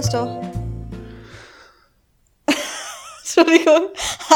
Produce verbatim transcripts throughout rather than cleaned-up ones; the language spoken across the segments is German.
es doch. Entschuldigung.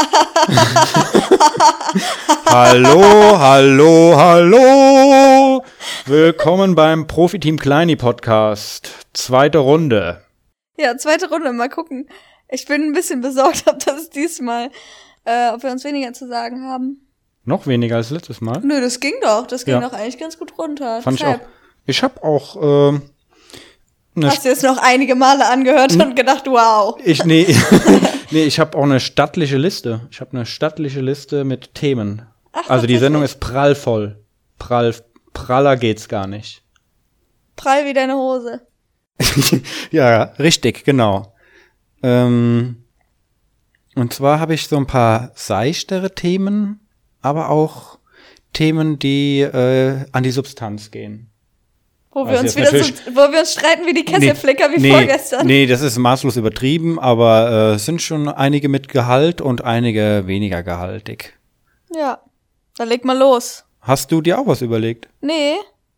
Hallo, hallo, hallo. Willkommen beim Profiteam Kleini Podcast. Zweite Runde. Ja, zweite Runde. Mal gucken. Ich bin ein bisschen besorgt, ob das diesmal, äh, ob wir uns weniger zu sagen haben. Noch weniger als letztes Mal? Nö, das ging doch. Das ging ja. doch eigentlich ganz gut runter. Fand Deshalb. ich auch. Ich habe auch, ähm, Hast du jetzt noch einige Male angehört und gedacht, wow. Ich, nee, nee, ich habe auch eine stattliche Liste. Ich habe eine stattliche Liste mit Themen. Ach, also die Sendung ist prallvoll. Prall, praller geht's gar nicht. Prall wie deine Hose. Ja, richtig, genau. Ähm, und zwar habe ich so ein paar seichtere Themen, aber auch Themen, die äh, an die Substanz gehen. Wo wir also uns wieder so, wo wir uns streiten wie die Kesselflicker nee, wie nee, vorgestern. Nee, das ist maßlos übertrieben, aber äh, es sind schon einige mit Gehalt und einige weniger gehaltig. Ja, dann leg mal los. Hast du dir auch was überlegt? Nee.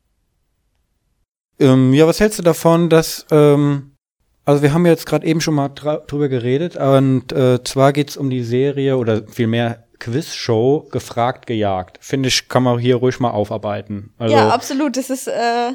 Ähm, ja, was hältst du davon, dass, ähm, also wir haben jetzt gerade eben schon mal dra- drüber geredet, und äh, zwar geht's um die Serie oder vielmehr Quizshow Gefragt, gejagt. Finde ich, kann man hier ruhig mal aufarbeiten. Also, ja, absolut. Das ist äh,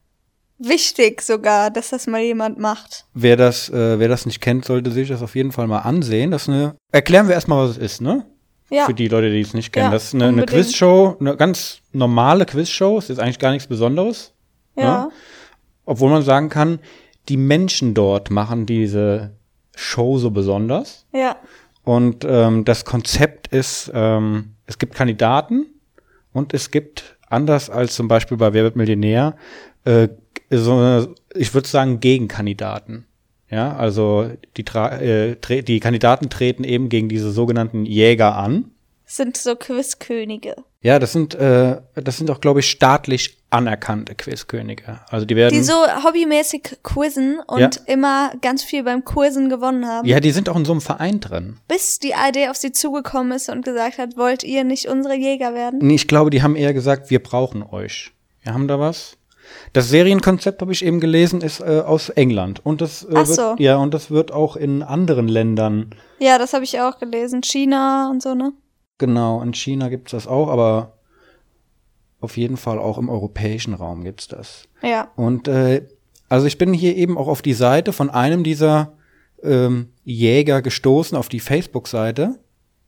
wichtig sogar, dass das mal jemand macht. Wer das, äh, wer das nicht kennt, sollte sich das auf jeden Fall mal ansehen. Das ist eine, erklären wir erstmal, was es ist, ne? Ja. Für die Leute, die es nicht kennen. Ja, das ist eine, eine Quizshow, eine ganz normale Quizshow. Es ist eigentlich gar nichts Besonderes. Ja. Ne? Obwohl man sagen kann, die Menschen dort machen diese Show so besonders. Ja. Und ähm, das Konzept ist, ähm, es gibt Kandidaten und es gibt, anders als zum Beispiel bei Wer wird Millionär, äh, so, ich würde sagen, Gegenkandidaten. Ja, also die, tra- äh, tre- die Kandidaten treten eben gegen diese sogenannten Jäger an. Sind so Quizkönige. Ja, das sind, äh, das sind auch, glaube ich, staatlich anerkannte Quizkönige. Also die werden. Die so hobbymäßig quizzen und ja. immer ganz viel beim Quizzen gewonnen haben. Ja, die sind auch in so einem Verein drin. Bis die A R D auf sie zugekommen ist und gesagt hat, wollt ihr nicht unsere Jäger werden? Nee, ich glaube, die haben eher gesagt, wir brauchen euch. Wir haben da was. Das Serienkonzept, habe ich eben gelesen, ist äh, aus England. Und das, äh, Ach wird, so. ja, und das wird auch in anderen Ländern. Ja, das habe ich auch gelesen. China und so, ne? Genau, in China gibt's das auch, aber auf jeden Fall auch im europäischen Raum gibt's das. Ja. Und äh, also ich bin hier eben auch auf die Seite von einem dieser ähm, Jäger gestoßen, auf die Facebook-Seite.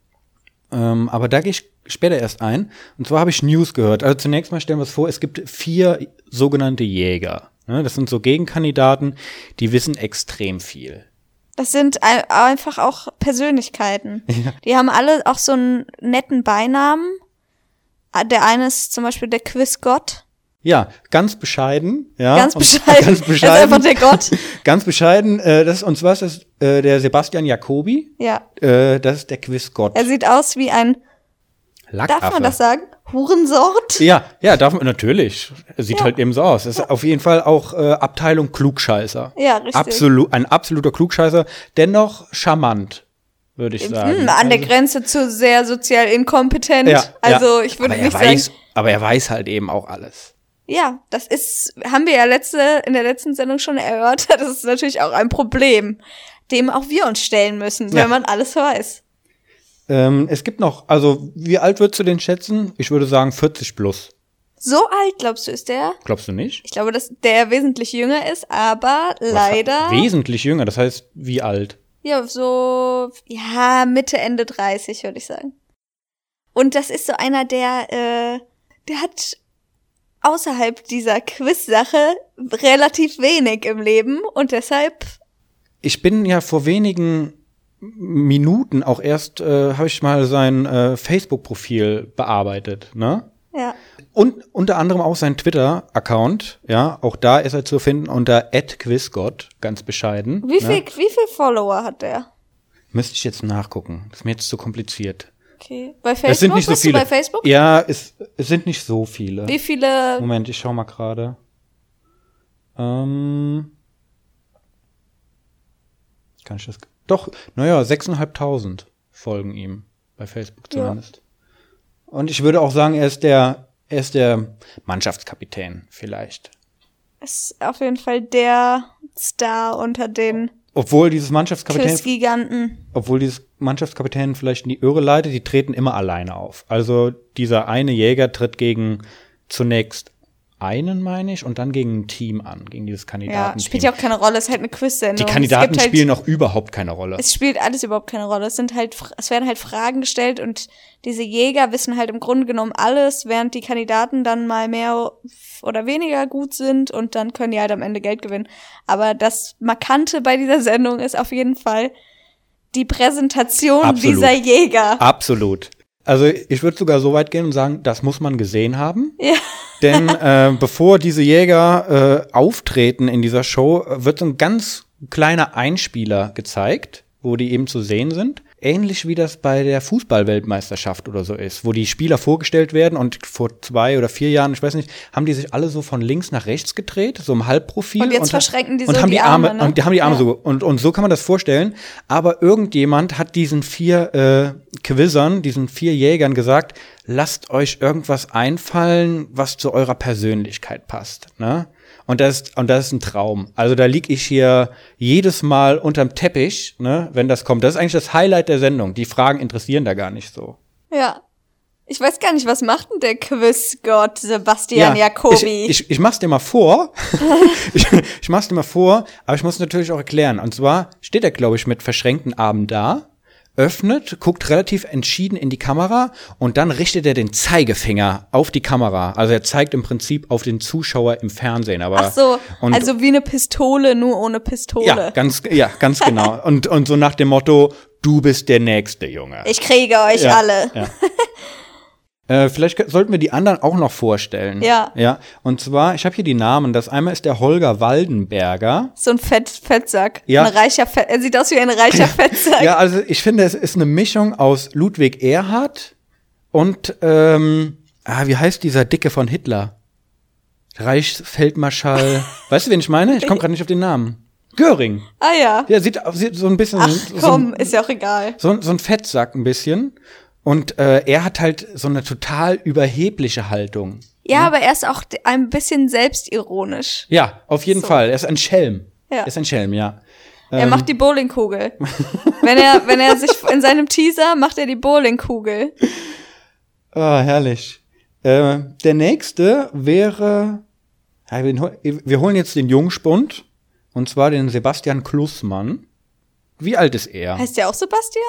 Ähm, aber da gehe ich später erst ein. Und zwar habe ich News gehört. Also zunächst mal stellen wir uns vor, es gibt vier sogenannte Jäger. Ne? Das sind so Gegenkandidaten, die wissen extrem viel. Das sind ein- einfach auch Persönlichkeiten. Ja. Die haben alle auch so einen netten Beinamen. Der eine ist zum Beispiel der Quizgott. Ja, ganz bescheiden. Ja, Ganz und- bescheiden. Ganz Er ist bescheiden. einfach der Gott. Ganz bescheiden. Äh, das, und zwar ist das äh, der Sebastian Jacobi. Ja. Äh, das ist der Quizgott. Er sieht aus wie ein, Lackaffe. darf man das sagen? Hurensort? Ja, ja, darf man natürlich. Er sieht Ja. halt eben so aus. Das ist auf jeden Fall auch äh, Abteilung Klugscheißer. Ja, richtig. Absolut, ein absoluter Klugscheißer, dennoch charmant, würde ich sagen. Hm, an der Also- Grenze zu sehr sozial inkompetent. Ja, also ja. ich würde aber nicht er weiß, sagen. aber er weiß halt eben auch alles. Ja, das ist, haben wir ja letzte, in der letzten Sendung schon erörtert. Das ist natürlich auch ein Problem, dem auch wir uns stellen müssen, Ja. wenn man alles weiß. Ähm, es gibt noch, also wie alt würdest du den schätzen? Ich würde sagen vierzig plus. So alt, glaubst du, ist der? Glaubst du nicht? Ich glaube, dass der wesentlich jünger ist, aber Was- leider. Wesentlich jünger, das heißt wie alt? Ja, so, ja, Mitte, Ende dreißig, würde ich sagen. Und das ist so einer, der, äh, der hat außerhalb dieser Quiz-Sache relativ wenig im Leben und deshalb, Ich bin ja vor wenigen Minuten auch erst, äh, habe ich mal sein äh, Facebook-Profil bearbeitet, ne? ja. Und unter anderem auch sein Twitter-Account, ja, auch da ist er zu finden unter at quizgott, ganz bescheiden. Wie viel, ne? wie viel Follower hat der? Müsste ich jetzt nachgucken, das ist mir jetzt zu kompliziert. Okay. Bei Facebook? Es sind nicht so Bist viele. du bei Facebook? Ja, es, es sind nicht so viele. Wie viele? Moment, ich schau mal gerade. Ähm, kann ich das? Doch, naja, sechstausendfünfhundert folgen ihm bei Facebook zumindest. Ja. Und ich würde auch sagen, er ist der, er ist der Mannschaftskapitän vielleicht. Ist auf jeden Fall der Star unter den obwohl dieses Mannschaftskapitän, Quizgiganten. obwohl dieses Mannschaftskapitän vielleicht in die Irre leitet, die treten immer alleine auf. Also dieser eine Jäger tritt gegen zunächst einen, meine ich, und dann gegen ein Team an, gegen dieses Kandidatenteam. Ja, spielt ja auch keine Rolle, es ist halt eine Quiz-Sendung. Die Kandidaten halt, spielen auch überhaupt keine Rolle. Es spielt alles überhaupt keine Rolle. Es sind halt, es werden halt Fragen gestellt und diese Jäger wissen halt im Grunde genommen alles, während die Kandidaten dann mal mehr oder weniger gut sind und dann können die halt am Ende Geld gewinnen. Aber das Markante bei dieser Sendung ist auf jeden Fall die Präsentation Absolut. dieser Jäger. Absolut. Also ich würde sogar so weit gehen und sagen, das muss man gesehen haben. Ja. Denn äh, bevor diese Jäger äh, auftreten in dieser Show, wird so ein ganz kleiner Einspieler gezeigt, wo die eben zu sehen sind. Ähnlich wie das bei der Fußball-Weltmeisterschaft oder so ist, wo die Spieler vorgestellt werden und vor zwei oder vier Jahren, ich weiß nicht, haben die sich alle so von links nach rechts gedreht, so im Halbprofil. Und jetzt und verschränken die so und haben die Arme, Arme ne? und die haben die Arme ja. so und und so kann man das vorstellen. Aber irgendjemand hat diesen vier äh, Quizzern, diesen vier Jägern gesagt: Lasst euch irgendwas einfallen, was zu eurer Persönlichkeit passt, ne? Und das, und das ist ein Traum. Also da lieg ich hier jedes Mal unterm Teppich, ne, wenn das kommt. Das ist eigentlich das Highlight der Sendung. Die Fragen interessieren da gar nicht so. Ja. Ich weiß gar nicht, was macht denn der Quizgott Sebastian ja, Jacobi? Ich, ich, ich mach's dir mal vor. ich, ich mach's dir mal vor, aber ich muss natürlich auch erklären. Und zwar steht er, glaube ich, mit verschränkten Armen da, öffnet, guckt relativ entschieden in die Kamera und dann richtet er den Zeigefinger auf die Kamera. Also er zeigt im Prinzip auf den Zuschauer im Fernsehen. Aber Ach so, und, also wie eine Pistole, nur ohne Pistole. Ja, ganz, ja, ganz genau. und, und so nach dem Motto, du bist der Nächste, Junge. Ich kriege euch ja, alle. Ja. Äh, vielleicht sollten wir die anderen auch noch vorstellen. Ja. Ja. Und zwar, ich habe hier die Namen. Das einmal ist der Holger Waldenberger. So ein Fett, Fettsack. Ja. Ein reicher Fett, er sieht aus wie ein reicher Fettsack. Ja, also ich finde, es ist eine Mischung aus Ludwig Erhard und, ähm, ah, wie heißt dieser Dicke von Hitler? Reichsfeldmarschall. Weißt du, wen ich meine? Ich komme gerade nicht auf den Namen. Göring. Ah ja. Der sieht, sieht so ein bisschen. Ach so, komm, so, ist ja auch egal. So, so ein Fettsack ein bisschen. Und äh, er hat halt so eine total überhebliche Haltung. Ja, ne? aber er ist auch ein bisschen selbstironisch. Ja, auf jeden so. Fall. Er ist ein Schelm. Ja. Er ist ein Schelm, ja. Er ähm. macht die Bowlingkugel. wenn er, wenn er sich in seinem Teaser macht er die Bowlingkugel. Ah, herrlich. Äh, der nächste wäre, ja, wir holen jetzt den Jungspund, und zwar den Sebastian Klussmann. Wie alt ist er? Heißt der auch Sebastian?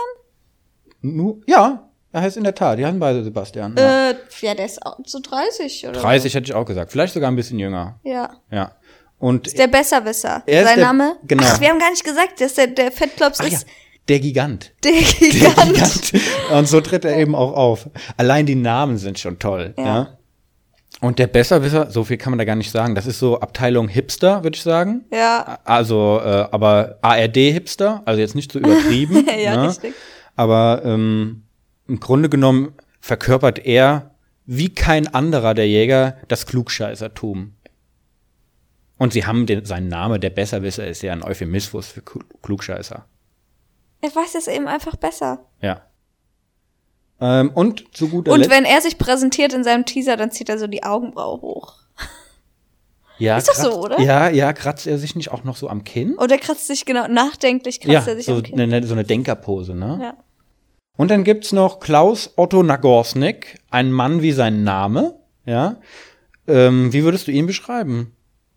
Nu, ja, er heißt in der Tat, die heißen beide Sebastian. Ja, äh, ja der ist auch so dreißig oder dreißig hätte ich auch gesagt, vielleicht sogar ein bisschen jünger. Ja. Ja. Und ist der Besserwisser. Er ist Sein der, Name? Genau. Ach, wir haben gar nicht gesagt, dass der, der Fettklops Ach, ist. Ja, der Gigant. Der Gigant. Der Gigant. Und so tritt er eben auch auf. Allein die Namen sind schon toll. Ja. ja. Und der Besserwisser, so viel kann man da gar nicht sagen. Das ist so Abteilung Hipster, würde ich sagen. Ja. Also, äh, aber A R D-Hipster, also jetzt nicht so übertrieben. ja, ne? richtig. Aber ähm, im Grunde genommen verkörpert er wie kein anderer der Jäger das Klugscheißertum. Und sie haben den, seinen Name, der Besserwisser, ist ja ein Euphemismus für Klugscheißer. Er weiß es eben einfach besser. Ja. Ähm, und zu guter Und Letzt. wenn er sich präsentiert in seinem Teaser, dann zieht er so die Augenbraue hoch. Ja, ist doch kratzt, so, oder? Ja, ja, kratzt er sich nicht auch noch so am Kinn? Oder kratzt sich genau, nachdenklich kratzt ja, er sich so am Kinn. eine, so eine Denkerpose, ne? Ja. Und dann gibt's noch Klaus Otto Nagorsnik, ein Mann wie sein Name, ja. Ähm, wie würdest du ihn beschreiben?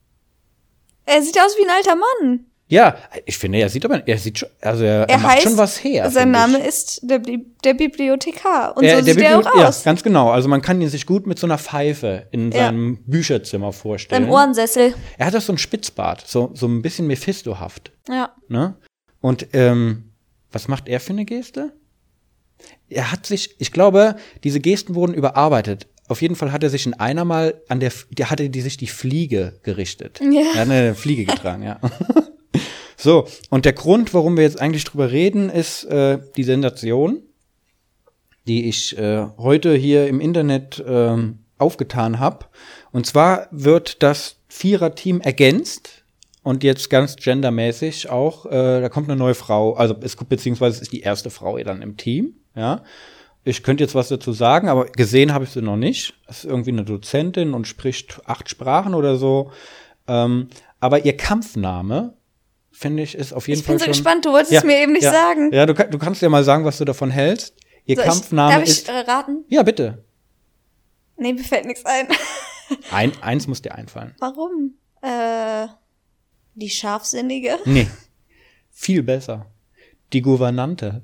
Er sieht aus wie ein alter Mann. Ja, ich finde, er sieht aber, er sieht schon, also er, er, Er macht heißt, schon was her. sein finde Name ich. ist der, Bli- der Bibliothekar. Und Er- so der sieht er Bibli- auch ja, aus. ganz genau. Also man kann ihn sich gut mit so einer Pfeife in Ja. seinem Bücherzimmer vorstellen. Sein Ohrensessel. Er hat auch so einen Spitzbart, so, so ein bisschen Mephisto-haft. Ja. Ne? Und ähm, was macht er für eine Geste? Er hat sich, ich glaube, diese Gesten wurden überarbeitet. Auf jeden Fall hat er sich in einer Mal an der, der hatte die sich die Fliege gerichtet. Ja. Er hat eine Fliege getragen, ja. So, und der Grund, warum wir jetzt eigentlich drüber reden, ist äh, die Sensation, die ich äh, heute hier im Internet ähm, aufgetan habe. Und zwar wird das Viererteam ergänzt und jetzt ganz gendermäßig auch, äh, da kommt eine neue Frau, also es beziehungsweise es ist die erste Frau dann im Team, ja. Ich könnte jetzt was dazu sagen, aber gesehen habe ich sie noch nicht. Das ist irgendwie eine Dozentin und spricht acht Sprachen oder so. Ähm, aber ihr Kampfname finde ich, ist auf jeden ich Fall bin so schon, gespannt, du wolltest ja, es mir eben nicht ja, sagen. Ja, du, du kannst ja mal sagen, was du davon hältst. Ihr Soll ich- Kampfname darf ich, ist... äh, raten? Ja, bitte. Nee, mir fällt nichts ein. Ein, eins muss dir einfallen. Warum? Äh, die Scharfsinnige? Nee, viel besser. Die Gouvernante.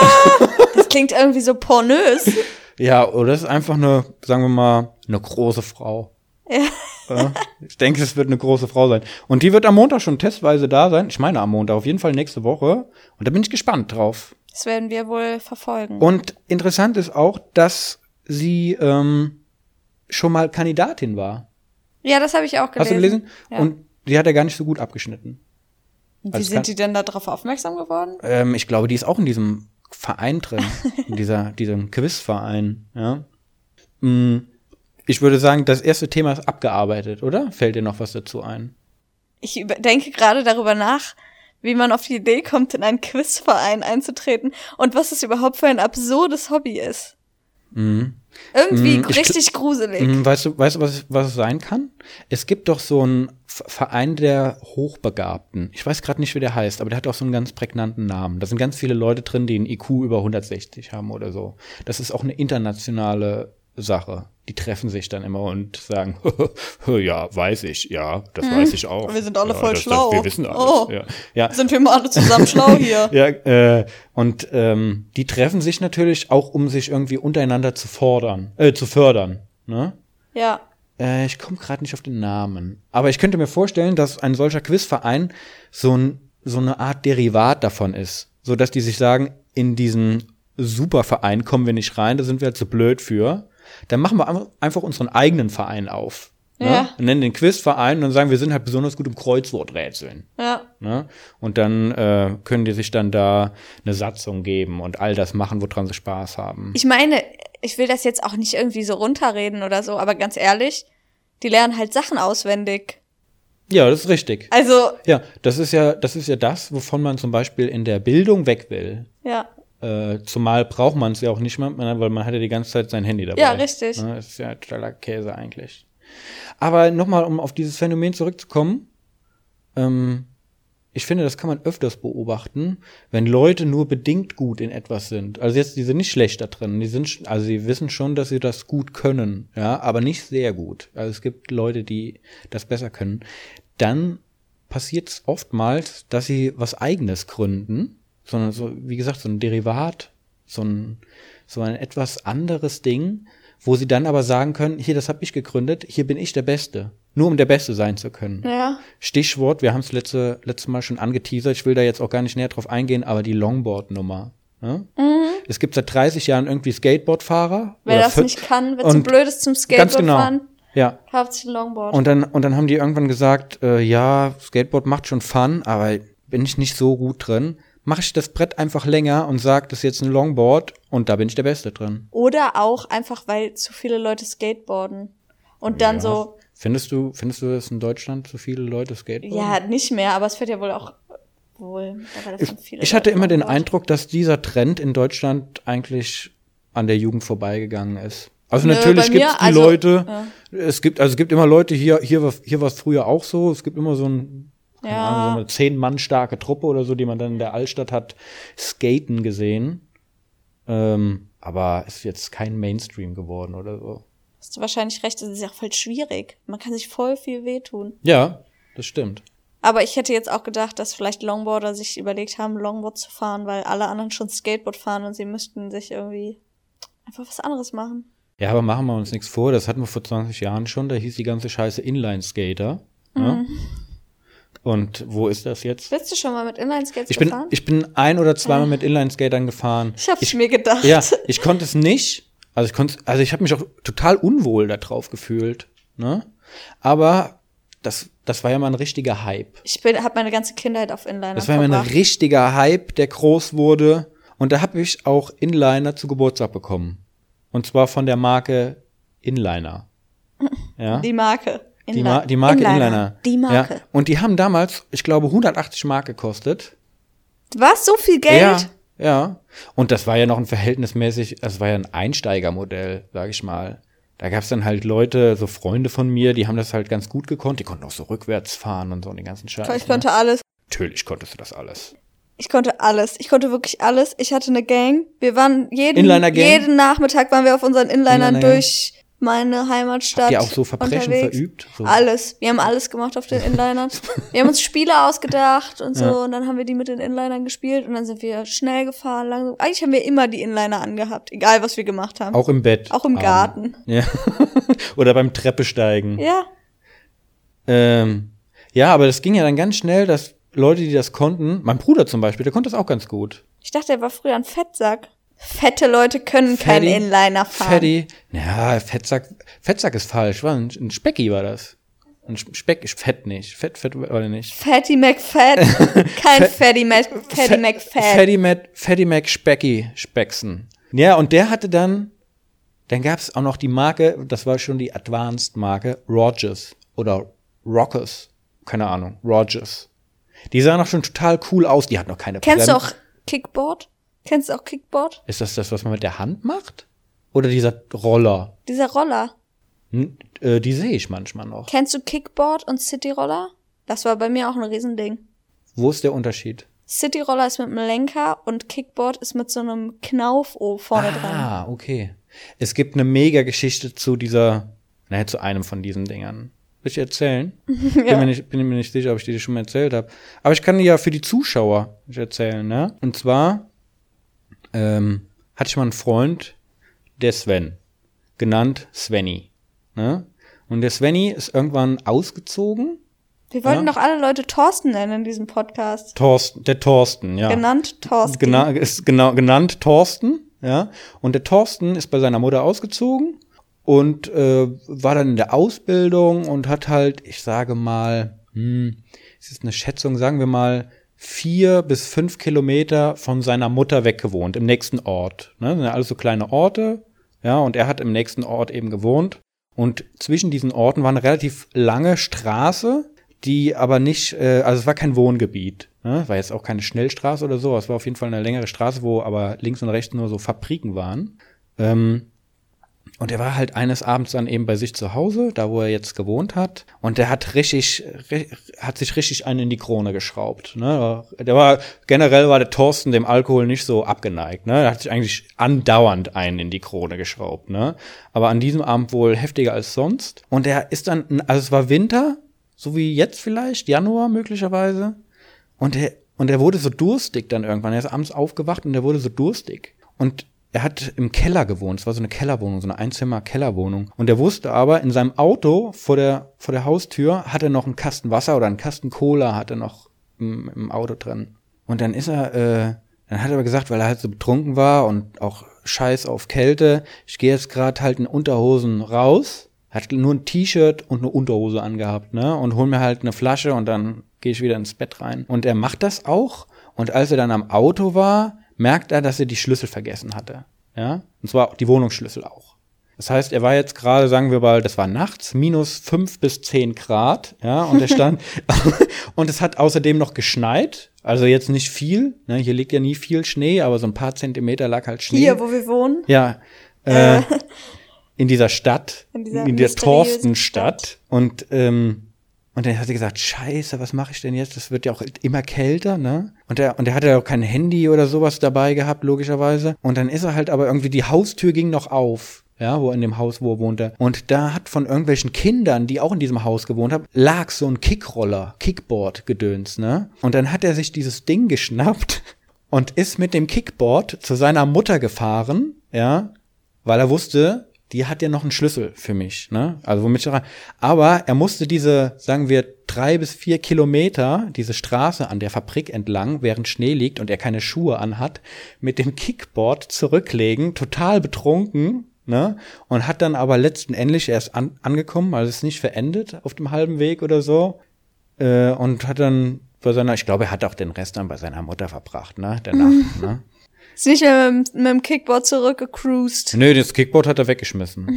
Das klingt irgendwie so pornös. Ja, oder es ist einfach eine, sagen wir mal, eine große Frau. Ja. Ja, ich denke, es wird eine große Frau sein. Und die wird am Montag schon testweise da sein. Ich meine am Montag, auf jeden Fall nächste Woche. Und da bin ich gespannt drauf. Das werden wir wohl verfolgen. Und interessant ist auch, dass sie ähm, schon mal Kandidatin war. Ja, das habe ich auch gelesen. Hast du gelesen? Ja. Und die hat ja gar nicht so gut abgeschnitten. Wie also sind kann- die denn da drauf aufmerksam geworden? Ähm, ich glaube, die ist auch in diesem Verein drin. in dieser, diesem Quizverein, ja. Mm, Ich würde sagen, das erste Thema ist abgearbeitet, oder? Fällt dir noch was dazu ein? Ich über- denke gerade darüber nach, wie man auf die Idee kommt, in einen Quizverein einzutreten und was es überhaupt für ein absurdes Hobby ist. Mhm. Irgendwie Mm, ich richtig gruselig. Mhm, Weißt du, weißt du, was, was es sein kann? Es gibt doch so einen V- Verein der Hochbegabten. Ich weiß gerade nicht, wie der heißt, aber der hat auch so einen ganz prägnanten Namen. Da sind ganz viele Leute drin, die einen I Q über hundertsechzig haben oder so. Das ist auch eine internationale Sache. Die treffen sich dann immer und sagen, ja, weiß ich, ja, das weiß ich auch. Wir sind alle ja, voll das, schlau. Das, wir wissen alles. Oh. Ja, ja. Sind wir mal alle zusammen schlau hier? Ja, äh, und ähm, die treffen sich natürlich auch, um sich irgendwie untereinander zu fordern, äh, zu fördern. Ne? Ja. Äh, ich komme gerade nicht auf den Namen. Aber ich könnte mir vorstellen, dass ein solcher Quizverein so, ein, so eine Art Derivat davon ist. So dass die sich sagen, in diesen Superverein kommen wir nicht rein, da sind wir halt zu blöd für. Dann machen wir am- einfach unseren eigenen Verein auf. Ne? Ja. Und nennen den Quizverein und dann sagen, wir sind halt besonders gut im Kreuzworträtseln. Ja. Ne? Und dann äh, können die sich dann da eine Satzung geben und all das machen, woran sie Spaß haben. Ich meine, ich will das jetzt auch nicht irgendwie so runterreden oder so, aber ganz ehrlich, die lernen halt Sachen auswendig. Ja, das ist richtig. Also, Ja, das ist ja, das ist ja das, wovon man zum Beispiel in der Bildung weg will. ja. Äh, zumal braucht man es ja auch nicht mehr, weil man hat ja die ganze Zeit sein Handy dabei. Ja, richtig. Ne, das ist ja totaler Käse eigentlich. Aber nochmal, um auf dieses Phänomen zurückzukommen, ähm, ich finde, das kann man öfters beobachten, wenn Leute nur bedingt gut in etwas sind. Also jetzt, die sind nicht schlecht da drin, die sind, sch- also sie wissen schon, dass sie das gut können, ja, aber nicht sehr gut. Also es gibt Leute, die das besser können. Dann passiert es oftmals, dass sie was Eigenes gründen, sondern so, wie gesagt, so ein Derivat, so ein, so ein etwas anderes Ding, wo sie dann aber sagen können, hier, das habe ich gegründet, hier bin ich der Beste. Nur um der Beste sein zu können. Ja. Stichwort, wir haben es letzte, letzte Mal schon angeteasert, ich will da jetzt auch gar nicht näher drauf eingehen, aber die Longboard-Nummer. Ne? Mhm. Es gibt seit dreißig Jahren irgendwie Skateboardfahrer. Wer oder das vier- nicht kann, wer und zu blöd ist zum Ganz Skateboard genau. fahren, Ja. kauft sich ein Longboard. Und dann, und dann haben die irgendwann gesagt, äh, ja, Skateboard macht schon Fun, aber bin ich nicht so gut drin. Mache ich das Brett einfach länger und sage, das ist jetzt ein Longboard und da bin ich der Beste drin. Oder auch einfach, weil zu viele Leute skateboarden. Und dann Ja. so, Findest du, findest du, dass in Deutschland so viele Leute skateboarden? ja, nicht mehr, aber es wird ja wohl auch wohl. Da war das Ich, dann viele ich hatte Leute immer den Longboard. Eindruck, dass dieser Trend in Deutschland eigentlich an der Jugend vorbeigegangen ist. Also Nö, natürlich bei gibt es mir, die also, Leute, ja. es gibt, also es gibt immer Leute, hier, hier war, hier war es früher auch so, es gibt immer so ein, keine Ja. Ahnung, so eine zehn Mann starke Truppe oder so, die man dann in der Altstadt hat skaten gesehen. Ähm, aber ist jetzt kein Mainstream geworden oder so. Hast du wahrscheinlich recht, das ist ja auch voll schwierig. Man kann sich voll viel wehtun. Ja, das stimmt. Aber ich hätte jetzt auch gedacht, dass vielleicht Longboarder sich überlegt haben, Longboard zu fahren, weil alle anderen schon Skateboard fahren und sie müssten sich irgendwie einfach was anderes machen. Ja, aber machen wir uns nichts vor, das hatten wir vor zwanzig Jahren schon, da hieß die ganze Scheiße Inline-Skater. Ne? Und wo ist das jetzt? Bist du schon mal mit Inline-Skates Ich bin, gefahren? ich bin ein oder zweimal mit Inline-Skatern gefahren. Ich hab's mir gedacht. Ja, ich konnte es nicht. Also ich konnte, also ich habe mich auch total unwohl da drauf gefühlt. Ne? Aber das, das war ja mal ein richtiger Hype. Ich bin, hab meine ganze Kindheit auf Inliner Das war ja mal ein verbracht. richtiger Hype, der groß wurde. Und da habe ich auch Inliner zu Geburtstag bekommen. Und zwar von der Marke Inliner. Ja. Die Marke. Die, Ma die Marke Inliner. Inliner. Die Marke. Ja. Und die haben damals, ich glaube, hundertachtzig Mark gekostet. Was? So viel Geld? Ja, ja. Und das war ja noch ein verhältnismäßig, das war ja ein Einsteigermodell, sag ich mal. Da gab's dann halt Leute, so Freunde von mir, die haben das halt ganz gut gekonnt. Die konnten auch so rückwärts fahren und so und den ganzen Scheiß. Ich konnte alles. Natürlich konntest du das alles. Ich konnte alles. Ich konnte wirklich alles. Ich hatte eine Gang. Wir waren jeden, Inliner-Gang? jeden Nachmittag waren wir auf unseren Inlinern Inliner-Gang? durch meine Heimatstadt. Habt ihr auch so Verbrechen unterwegs. verübt? So. Alles. Wir haben alles gemacht auf den Inlinern. Wir haben uns Spiele ausgedacht und so Ja. und dann haben wir die mit den Inlinern gespielt und dann sind wir schnell gefahren, langsam. Eigentlich haben wir immer die Inliner angehabt, egal was wir gemacht haben. Auch im Bett. Auch im abends. Garten. Ja. Oder beim Treppesteigen. Ja. Ähm, ja, aber das ging ja dann ganz schnell, dass Leute, die das konnten, mein Bruder zum Beispiel, der konnte das auch ganz gut. Ich dachte, er war früher ein Fettsack. Fette Leute können keinen Fatty, Inliner fahren. Fatty, ja, Fettsack, Fettsack ist falsch, war ein, ein Specki war das. Ein Speck ist fett nicht, fett, fett war der nicht. Fatty McFat. Kein Fatty Mac, Fatty McFat. Fatty Mac, Fatty Mac Specki, Specksen. Ja, und der hatte dann, dann gab's auch noch die Marke, das war schon die Advanced-Marke, Rogers oder Rockers, keine Ahnung, Rogers. Die sahen auch schon total cool aus, die hat noch keine Kennst Bremse. du auch Kickboard? Kennst du auch Kickboard? Ist das das, was man mit der Hand macht? Oder dieser Roller? Dieser Roller. Hm, äh, die sehe ich manchmal noch. Kennst du Kickboard und Cityroller? Das war bei mir auch ein Riesending. Wo ist der Unterschied? Cityroller ist mit einem Lenker und Kickboard ist mit so einem Knauf oh, vorne dran. Ah, okay. Es gibt eine Mega-Geschichte zu dieser, naja, zu einem von diesen Dingern. Will ich erzählen? Ja. bin, mir nicht, bin mir nicht sicher, ob ich dir das schon mal erzählt habe. Aber ich kann dir ja für die Zuschauer erzählen, ne? Und zwar ähm, hatte ich mal einen Freund, der Sven, genannt Svenny, ne? Und der Svenny ist irgendwann ausgezogen. Wir wollten Ja. doch alle Leute Thorsten nennen in diesem Podcast. Thorsten, der Thorsten, ja. Genannt Thorsten. Gena- ist genau genannt Thorsten, ja. Und der Thorsten ist bei seiner Mutter ausgezogen und äh, war dann in der Ausbildung und hat halt, ich sage mal, hm, es ist eine Schätzung, sagen wir mal, vier bis fünf Kilometer von seiner Mutter weg gewohnt, im nächsten Ort. Ne? Das sind ja alles so kleine Orte, ja, und er hat im nächsten Ort eben gewohnt. Und zwischen diesen Orten war eine relativ lange Straße, die aber nicht, äh, also es war kein Wohngebiet. Ne? War jetzt auch keine Schnellstraße oder so, es war auf jeden Fall eine längere Straße, wo aber links und rechts nur so Fabriken waren. Ähm, und er war halt eines Abends dann eben bei sich zu Hause, da wo er jetzt gewohnt hat. Und der hat richtig, ri- hat sich richtig einen in die Krone geschraubt. Ne? Der war, generell war der Thorsten dem Alkohol nicht so abgeneigt. Ne? Er hat sich eigentlich andauernd einen in die Krone geschraubt. Ne? Aber an diesem Abend wohl heftiger als sonst. Und er ist dann, also es war Winter, so wie jetzt vielleicht, Januar möglicherweise. Und er, und er wurde so durstig dann irgendwann. Er ist abends aufgewacht und er wurde so durstig. Und er hat im Keller gewohnt. Es war so eine Kellerwohnung, so eine Einzimmer-Kellerwohnung. Und er wusste aber, in seinem Auto vor der, vor der Haustür hat er noch einen Kasten Wasser oder einen Kasten Cola hat er noch im, im Auto drin. Und dann ist er, äh, dann hat er aber gesagt, weil er halt so betrunken war und auch scheiß auf Kälte, ich gehe jetzt gerade halt in Unterhosen raus. Hat nur ein T-Shirt und eine Unterhose angehabt, ne? Und hol mir halt eine Flasche und dann gehe ich wieder ins Bett rein. Und er macht das auch. Und als er dann am Auto war, merkt er, dass er die Schlüssel vergessen hatte. Ja? Und zwar die Wohnungsschlüssel auch. Das heißt, er war jetzt gerade, sagen wir mal, das war nachts, minus fünf bis zehn Grad, ja, und er stand, und es hat außerdem noch geschneit, also jetzt nicht viel, ne? Hier liegt ja nie viel Schnee, aber so ein paar Zentimeter lag halt Schnee. Hier, wo wir wohnen. Ja, äh, in dieser Stadt, In dieser in der mysteriösen Thorstenstadt. Und, ähm, und dann hat sie gesagt, scheiße, was mache ich denn jetzt? Das wird ja auch immer kälter, ne? Und er, und er hatte ja auch kein Handy oder sowas dabei gehabt, logischerweise. Und dann ist er halt aber irgendwie, die Haustür ging noch auf, ja, wo in dem Haus, wo er wohnte. Und da hat von irgendwelchen Kindern, die auch in diesem Haus gewohnt haben, lag so ein Kickroller, Kickboard-Gedöns, ne? Und dann hat er sich dieses Ding geschnappt und ist mit dem Kickboard zu seiner Mutter gefahren, ja, weil er wusste, die hat ja noch einen Schlüssel für mich, ne? Also womit ich rein. Aber er musste diese, sagen wir, drei bis vier Kilometer, diese Straße an der Fabrik entlang, während Schnee liegt und er keine Schuhe anhat, mit dem Kickboard zurücklegen, total betrunken, ne? Und hat dann aber letzten Endes erst an, angekommen, also ist nicht verendet auf dem halben Weg oder so, äh, und hat dann bei seiner, ich glaube, er hat auch den Rest dann bei seiner Mutter verbracht, ne? Danach, ne? Ist nicht mehr mit, mit dem Kickboard zurückgecruised. Nö, das Kickboard hat er weggeschmissen.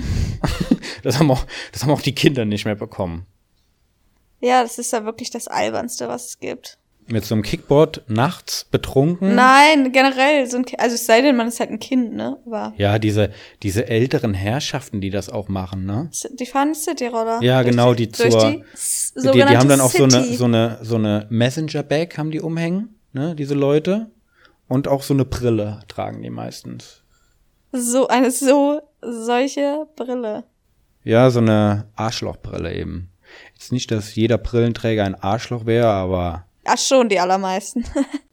das, haben auch, das haben auch die Kinder nicht mehr bekommen. Ja, das ist ja wirklich das Albernste, was es gibt. mit so einem Kickboard nachts betrunken. Nein, generell, so ein Ki- also es sei denn, man ist halt ein Kind, ne? Aber Ja, diese, diese älteren Herrschaften, die das auch machen, ne? die fahren City-Roller. Ja, Durch genau, die durch zur- die, s- Die, die sogenannte haben dann auch so eine, City. so eine, so eine Messenger-Bag haben die umhängen, ne, diese Leute. Und auch so eine Brille tragen die meistens. So eine so solche Brille. Ja, so eine Arschlochbrille eben. Jetzt nicht, dass jeder Brillenträger ein Arschloch wäre, aber Ach schon, die allermeisten.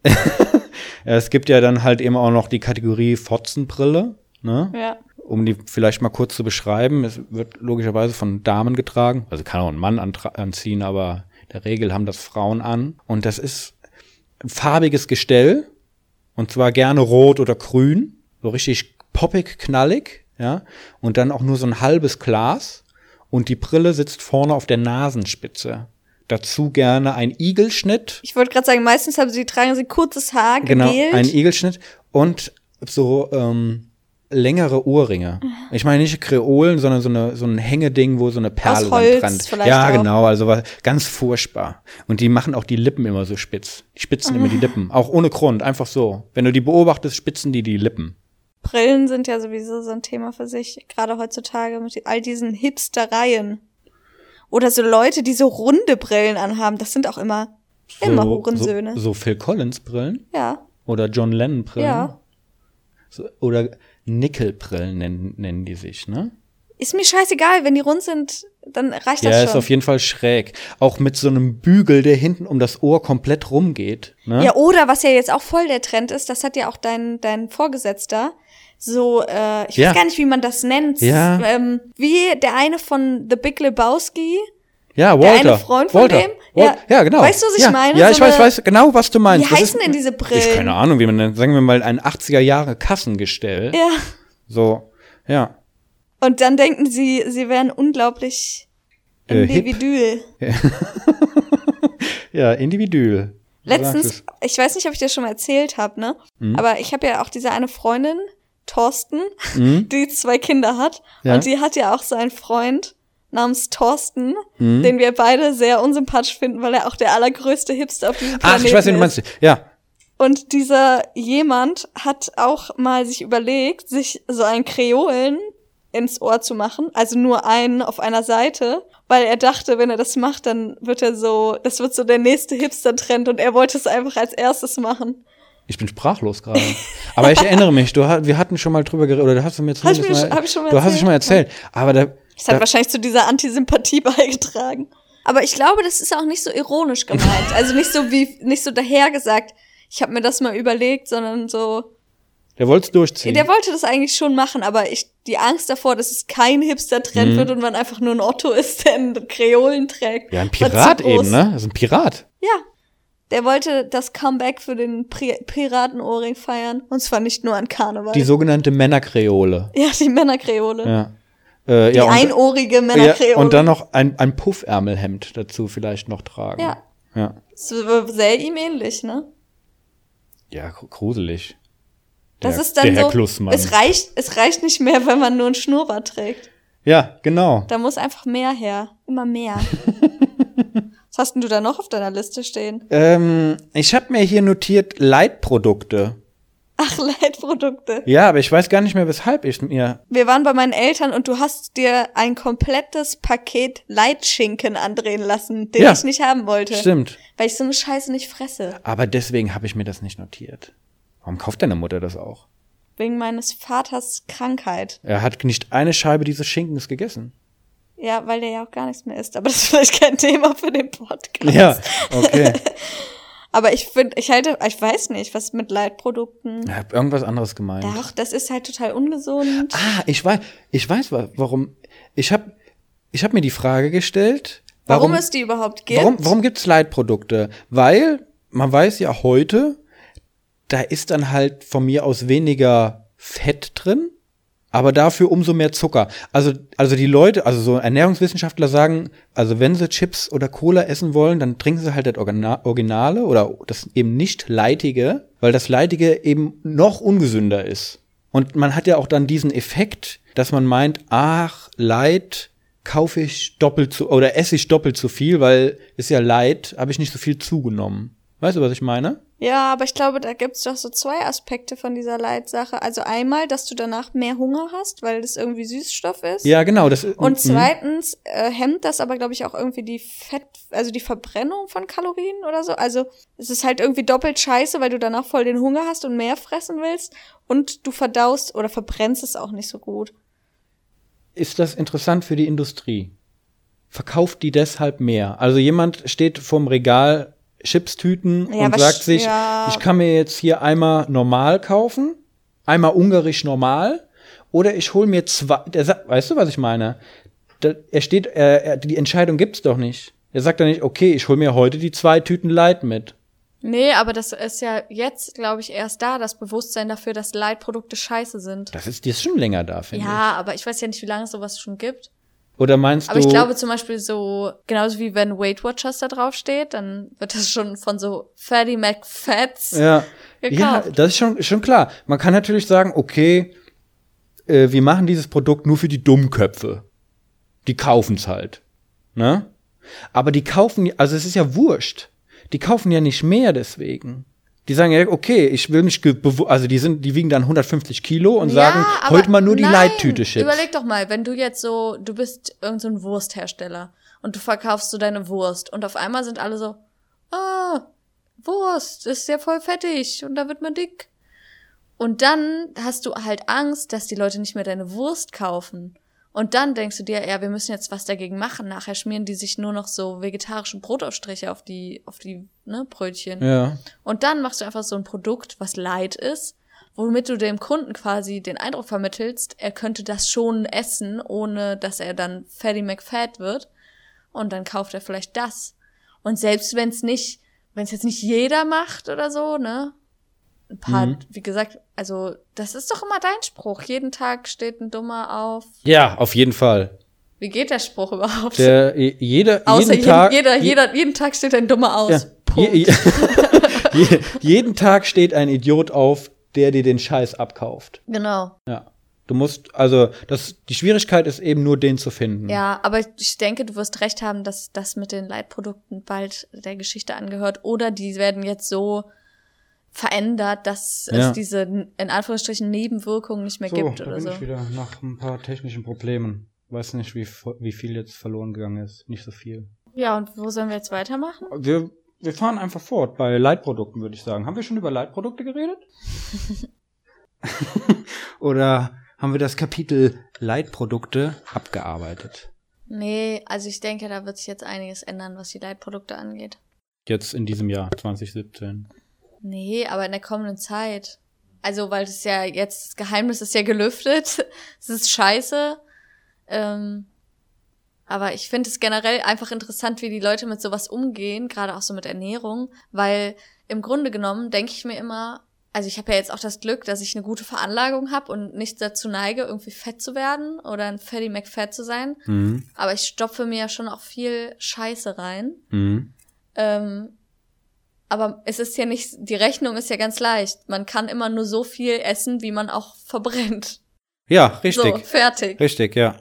ja, es gibt ja dann halt eben auch noch die Kategorie Fotzenbrille, ne? Ja. Um die vielleicht mal kurz zu beschreiben, es wird logischerweise von Damen getragen. Also kann auch ein Mann antra- anziehen, aber in der Regel haben das Frauen an. Und das ist ein farbiges Gestell. Und zwar gerne rot oder grün. So richtig poppig, knallig, ja. Und dann auch nur so ein halbes Glas. Und die Brille sitzt vorne auf der Nasenspitze. Dazu gerne ein Igelschnitt. Ich wollte gerade sagen, meistens haben sie, tragen sie kurzes Haar, Genau, gegelt. ein Igelschnitt. Und so, ähm, längere Ohrringe. Ich meine nicht Kreolen, sondern so eine so ein Hängeding, wo so eine Perle Aus Holz dran ist. vielleicht Ja, auch. genau, also war ganz furchtbar. Und die machen auch die Lippen immer so spitz. Die spitzen immer die Lippen, auch ohne Grund, einfach so. Wenn du die beobachtest, spitzen die die Lippen. Brillen sind ja sowieso so ein Thema für sich, gerade heutzutage mit all diesen Hipstereien. Oder so Leute, die so runde Brillen anhaben, das sind auch immer, immer so, Hurensöhne. So, so Phil Collins Brillen Ja, oder John Lennon Brillen. ja. So, oder Nickelbrillen nennen, nennen die sich, ne? Ist mir scheißegal, wenn die rund sind, dann reicht Ja, das ist schon. auf jeden Fall schräg. Auch mit so einem Bügel, der hinten um das Ohr komplett rumgeht. Ne? Ja, oder was ja jetzt auch voll der Trend ist, das hat ja auch dein, dein Vorgesetzter, so, äh, ich Ja. weiß gar nicht, wie man das nennt. Ja. Ähm, wie der eine von The Big Lebowski, Ja, der Walter. eine Freund von Walter. dem. Wal- ja, genau. Weißt du, was ich ja. meine? Ja, So ich weiß, eine- weiß genau, was du meinst. Wie Das heißen ist- denn diese Brillen? Ich keine Ahnung, wie man nennt. Sagen wir mal ein achtziger Jahre Kassengestell. Ja. So, ja. Und dann denken sie, sie wären unglaublich Äh, hip. individuell. Ja, individuell. Du sagst Letztens, es. ich weiß nicht, ob ich dir schon mal erzählt habe, ne? Mhm. Aber ich habe ja auch diese eine Freundin, Thorsten, Mhm. die zwei Kinder hat. Ja. Und die hat ja auch so einen Freund namens Thorsten, Mhm. den wir beide sehr unsympathisch finden, weil er auch der allergrößte Hipster auf diesem Planeten Ach, ich weiß, wen du ist. meinst. Ja. Und dieser jemand hat auch mal sich überlegt, sich so einen Kreolen ins Ohr zu machen, also nur einen auf einer Seite, weil er dachte, wenn er das macht, dann wird er so, das wird so der nächste Hipster-Trend und er wollte es einfach als erstes machen. Ich bin sprachlos gerade. Aber ich erinnere mich, du, hat- wir hatten schon mal drüber geredet, oder du hast du mir Hab ich zumindest mir mal, schon- hab ich schon mal du hast es erzählt? schon mal erzählt. Aber da, Das hat da wahrscheinlich zu dieser Antisympathie beigetragen. Aber ich glaube, das ist auch nicht so ironisch gemeint. Also nicht so wie, nicht so dahergesagt, ich habe mir das mal überlegt, sondern so, der wollte es durchziehen. der wollte das eigentlich schon machen, aber ich, die Angst davor, dass es kein Hipster-Trend Mhm. wird und man einfach nur ein Otto ist, der einen Kreolen trägt. ja, ein war zu Pirat groß. eben, ne? Das ist ein Pirat. Ja. Der wollte das Comeback für den Pri- Piratenohrring feiern. Und zwar nicht nur an Karneval. Die sogenannte Männerkreole. ja, die Männerkreole. Ja. Äh, Die ja, und, einohrige ja, Männerkreole. und dann noch ein, ein Puffärmelhemd dazu vielleicht noch tragen. Ja. Ja, Das sähe ihm ähnlich, ne? ja gr- gruselig. Das Der- ist dann der Herr so, Klussmann. es reicht, es reicht nicht mehr, wenn man nur einen Schnurrbart trägt. Ja, genau. Da muss einfach mehr her. Immer mehr. Was hast denn du da noch auf deiner Liste stehen? Ähm, ich habe mir hier notiert Leitprodukte. Ach, Leitprodukte. Ja, aber ich weiß gar nicht mehr, weshalb ich mir. Wir waren bei meinen Eltern und du hast dir ein komplettes Paket Leitschinken andrehen lassen, den Ja. ich nicht haben wollte. Stimmt. Weil ich so eine Scheiße nicht fresse. Aber deswegen habe ich mir das nicht notiert. Warum kauft deine Mutter das auch? Wegen meines Vaters Krankheit. Er hat nicht eine Scheibe dieses Schinkens gegessen. Ja, weil der ja auch gar nichts mehr isst. Aber das ist vielleicht kein Thema für den Podcast. Ja, okay. Aber ich finde, ich halte, ich weiß nicht, was mit Leitprodukten. Ich habe irgendwas anderes gemeint. Doch, das ist halt total ungesund. Ah, ich weiß, ich weiß, wa- warum. Ich habe ich hab mir die Frage gestellt, warum, warum, es die überhaupt gibt. warum, warum gibt's Leitprodukte? Weil man weiß ja heute, da ist dann halt von mir aus weniger Fett drin, aber dafür umso mehr Zucker. Also, also die Leute, also so Ernährungswissenschaftler sagen, also wenn sie Chips oder Cola essen wollen, dann trinken sie halt das Origina- Originale oder das eben nicht Leitige, weil das Leitige eben noch ungesünder ist. Und man hat ja auch dann diesen Effekt, dass man meint, ach, Light kaufe ich doppelt zu, oder esse ich doppelt so viel, weil ist ja Light, habe ich nicht so viel zugenommen. Weißt du, was ich meine? Ja, aber ich glaube, da gibt's doch so zwei Aspekte von dieser Leitsache. Also einmal, dass du danach mehr Hunger hast, weil das irgendwie Süßstoff ist. Ja, genau. Das, Und zweitens äh, hemmt das aber, glaube ich, auch irgendwie die Fett, also die Verbrennung von Kalorien oder so. Also es ist halt irgendwie doppelt scheiße, weil du danach voll den Hunger hast und mehr fressen willst und du verdaust oder verbrennst es auch nicht so gut. Ist das interessant für die Industrie? Verkauft die deshalb mehr? Also jemand steht vorm Regal Chipstüten Ja, und was- sagt sich, ja. ich kann mir jetzt hier einmal normal kaufen, einmal ungarisch normal, oder ich hole mir zwei, der sagt, weißt du, was ich meine? Da, er steht, er, er, die Entscheidung gibt's doch nicht. Er sagt doch nicht, okay, ich hole mir heute die zwei Tüten Light mit. Nee, aber das ist ja jetzt, glaube ich, erst da, das Bewusstsein dafür, dass Leitprodukte scheiße sind. Das ist, die ist schon länger da, finde Ja, aber ich weiß ja nicht, wie lange es sowas schon gibt. ich. Oder meinst Aber du, ich glaube zum Beispiel so, genauso wie wenn Weight Watchers da drauf steht, dann wird das schon von so Fatty McFats ja, ja, gekauft. das ist schon, schon klar. Man kann natürlich sagen, okay, äh, wir machen dieses Produkt nur für die Dummköpfe. Die kaufen's halt. Ne? Aber die kaufen, also es ist ja wurscht. Die kaufen ja nicht mehr deswegen. Die sagen ja, okay, ich will mich, gebewu- also die sind, die wiegen dann hundertfünfzig Kilo und Ja, sagen, aber heute mal nur die nein, Leittüte Chips. Überleg doch mal, wenn du jetzt so, du bist irgend so ein Wursthersteller und du verkaufst so deine Wurst und auf einmal sind alle so, ah, Wurst, ist ja voll fettig und da wird man dick. Und dann hast du halt Angst, dass die Leute nicht mehr deine Wurst kaufen. Und dann denkst du dir, ja, wir müssen jetzt was dagegen machen. Nachher schmieren die sich nur noch so vegetarische Brotaufstriche auf die, auf die, ne, Brötchen. Ja. Und dann machst du einfach so ein Produkt, was light ist, womit du dem Kunden quasi den Eindruck vermittelst, er könnte das schon essen, ohne dass er dann Fatty McFat wird. Und dann kauft er vielleicht das. Und selbst wenn es nicht, wenn es jetzt nicht jeder macht oder so, ne? Ein paar, Mhm. wie gesagt, also das ist doch immer dein Spruch. Jeden Tag steht ein Dummer auf. Ja, auf jeden Fall. Wie geht der Spruch überhaupt? Der, jeder, Außer jeden jeden, Tag, jeder, je- jeder, jeden Tag steht ein Dummer aus. Ja, Punkt. je, je, jeden Tag steht ein Idiot auf, der dir den Scheiß abkauft. Genau. Ja. Du musst, also, das, die Schwierigkeit ist eben nur, den zu finden. Ja, aber ich denke, du wirst recht haben, dass das mit den Leitprodukten bald der Geschichte angehört. Oder die werden jetzt so verändert, dass Ja. es diese, in Anführungsstrichen, Nebenwirkungen nicht mehr So, gibt da oder bin so. ich wieder nach ein paar technischen Problemen. Weiß nicht, wie, wie viel jetzt verloren gegangen ist. Nicht so viel. Ja, und wo sollen wir jetzt weitermachen? Wir, wir fahren einfach fort bei Leitprodukten, würde ich sagen. Haben wir schon über Leitprodukte geredet? Oder haben wir das Kapitel Leitprodukte abgearbeitet? Nee, also ich denke, da wird sich jetzt einiges ändern, was die Leitprodukte angeht. Jetzt in diesem Jahr, zwanzig siebzehn. Nee, aber in der kommenden Zeit. Also, weil das ja jetzt, das Geheimnis ist ja gelüftet. Es ist scheiße. Ähm, aber ich finde es generell einfach interessant, wie die Leute mit sowas umgehen, gerade auch so mit Ernährung, weil im Grunde genommen denke ich mir immer, also ich habe ja jetzt auch das Glück, dass ich eine gute Veranlagung habe und nicht dazu neige, irgendwie fett zu werden oder ein Fatty McFat zu sein. Mhm. Aber ich stopfe mir ja schon auch viel Scheiße rein. Mhm. Ähm, aber es ist ja nicht, die Rechnung ist ja ganz leicht. Man kann immer nur so viel essen, wie man auch verbrennt. Ja, richtig. So, fertig. Richtig, ja.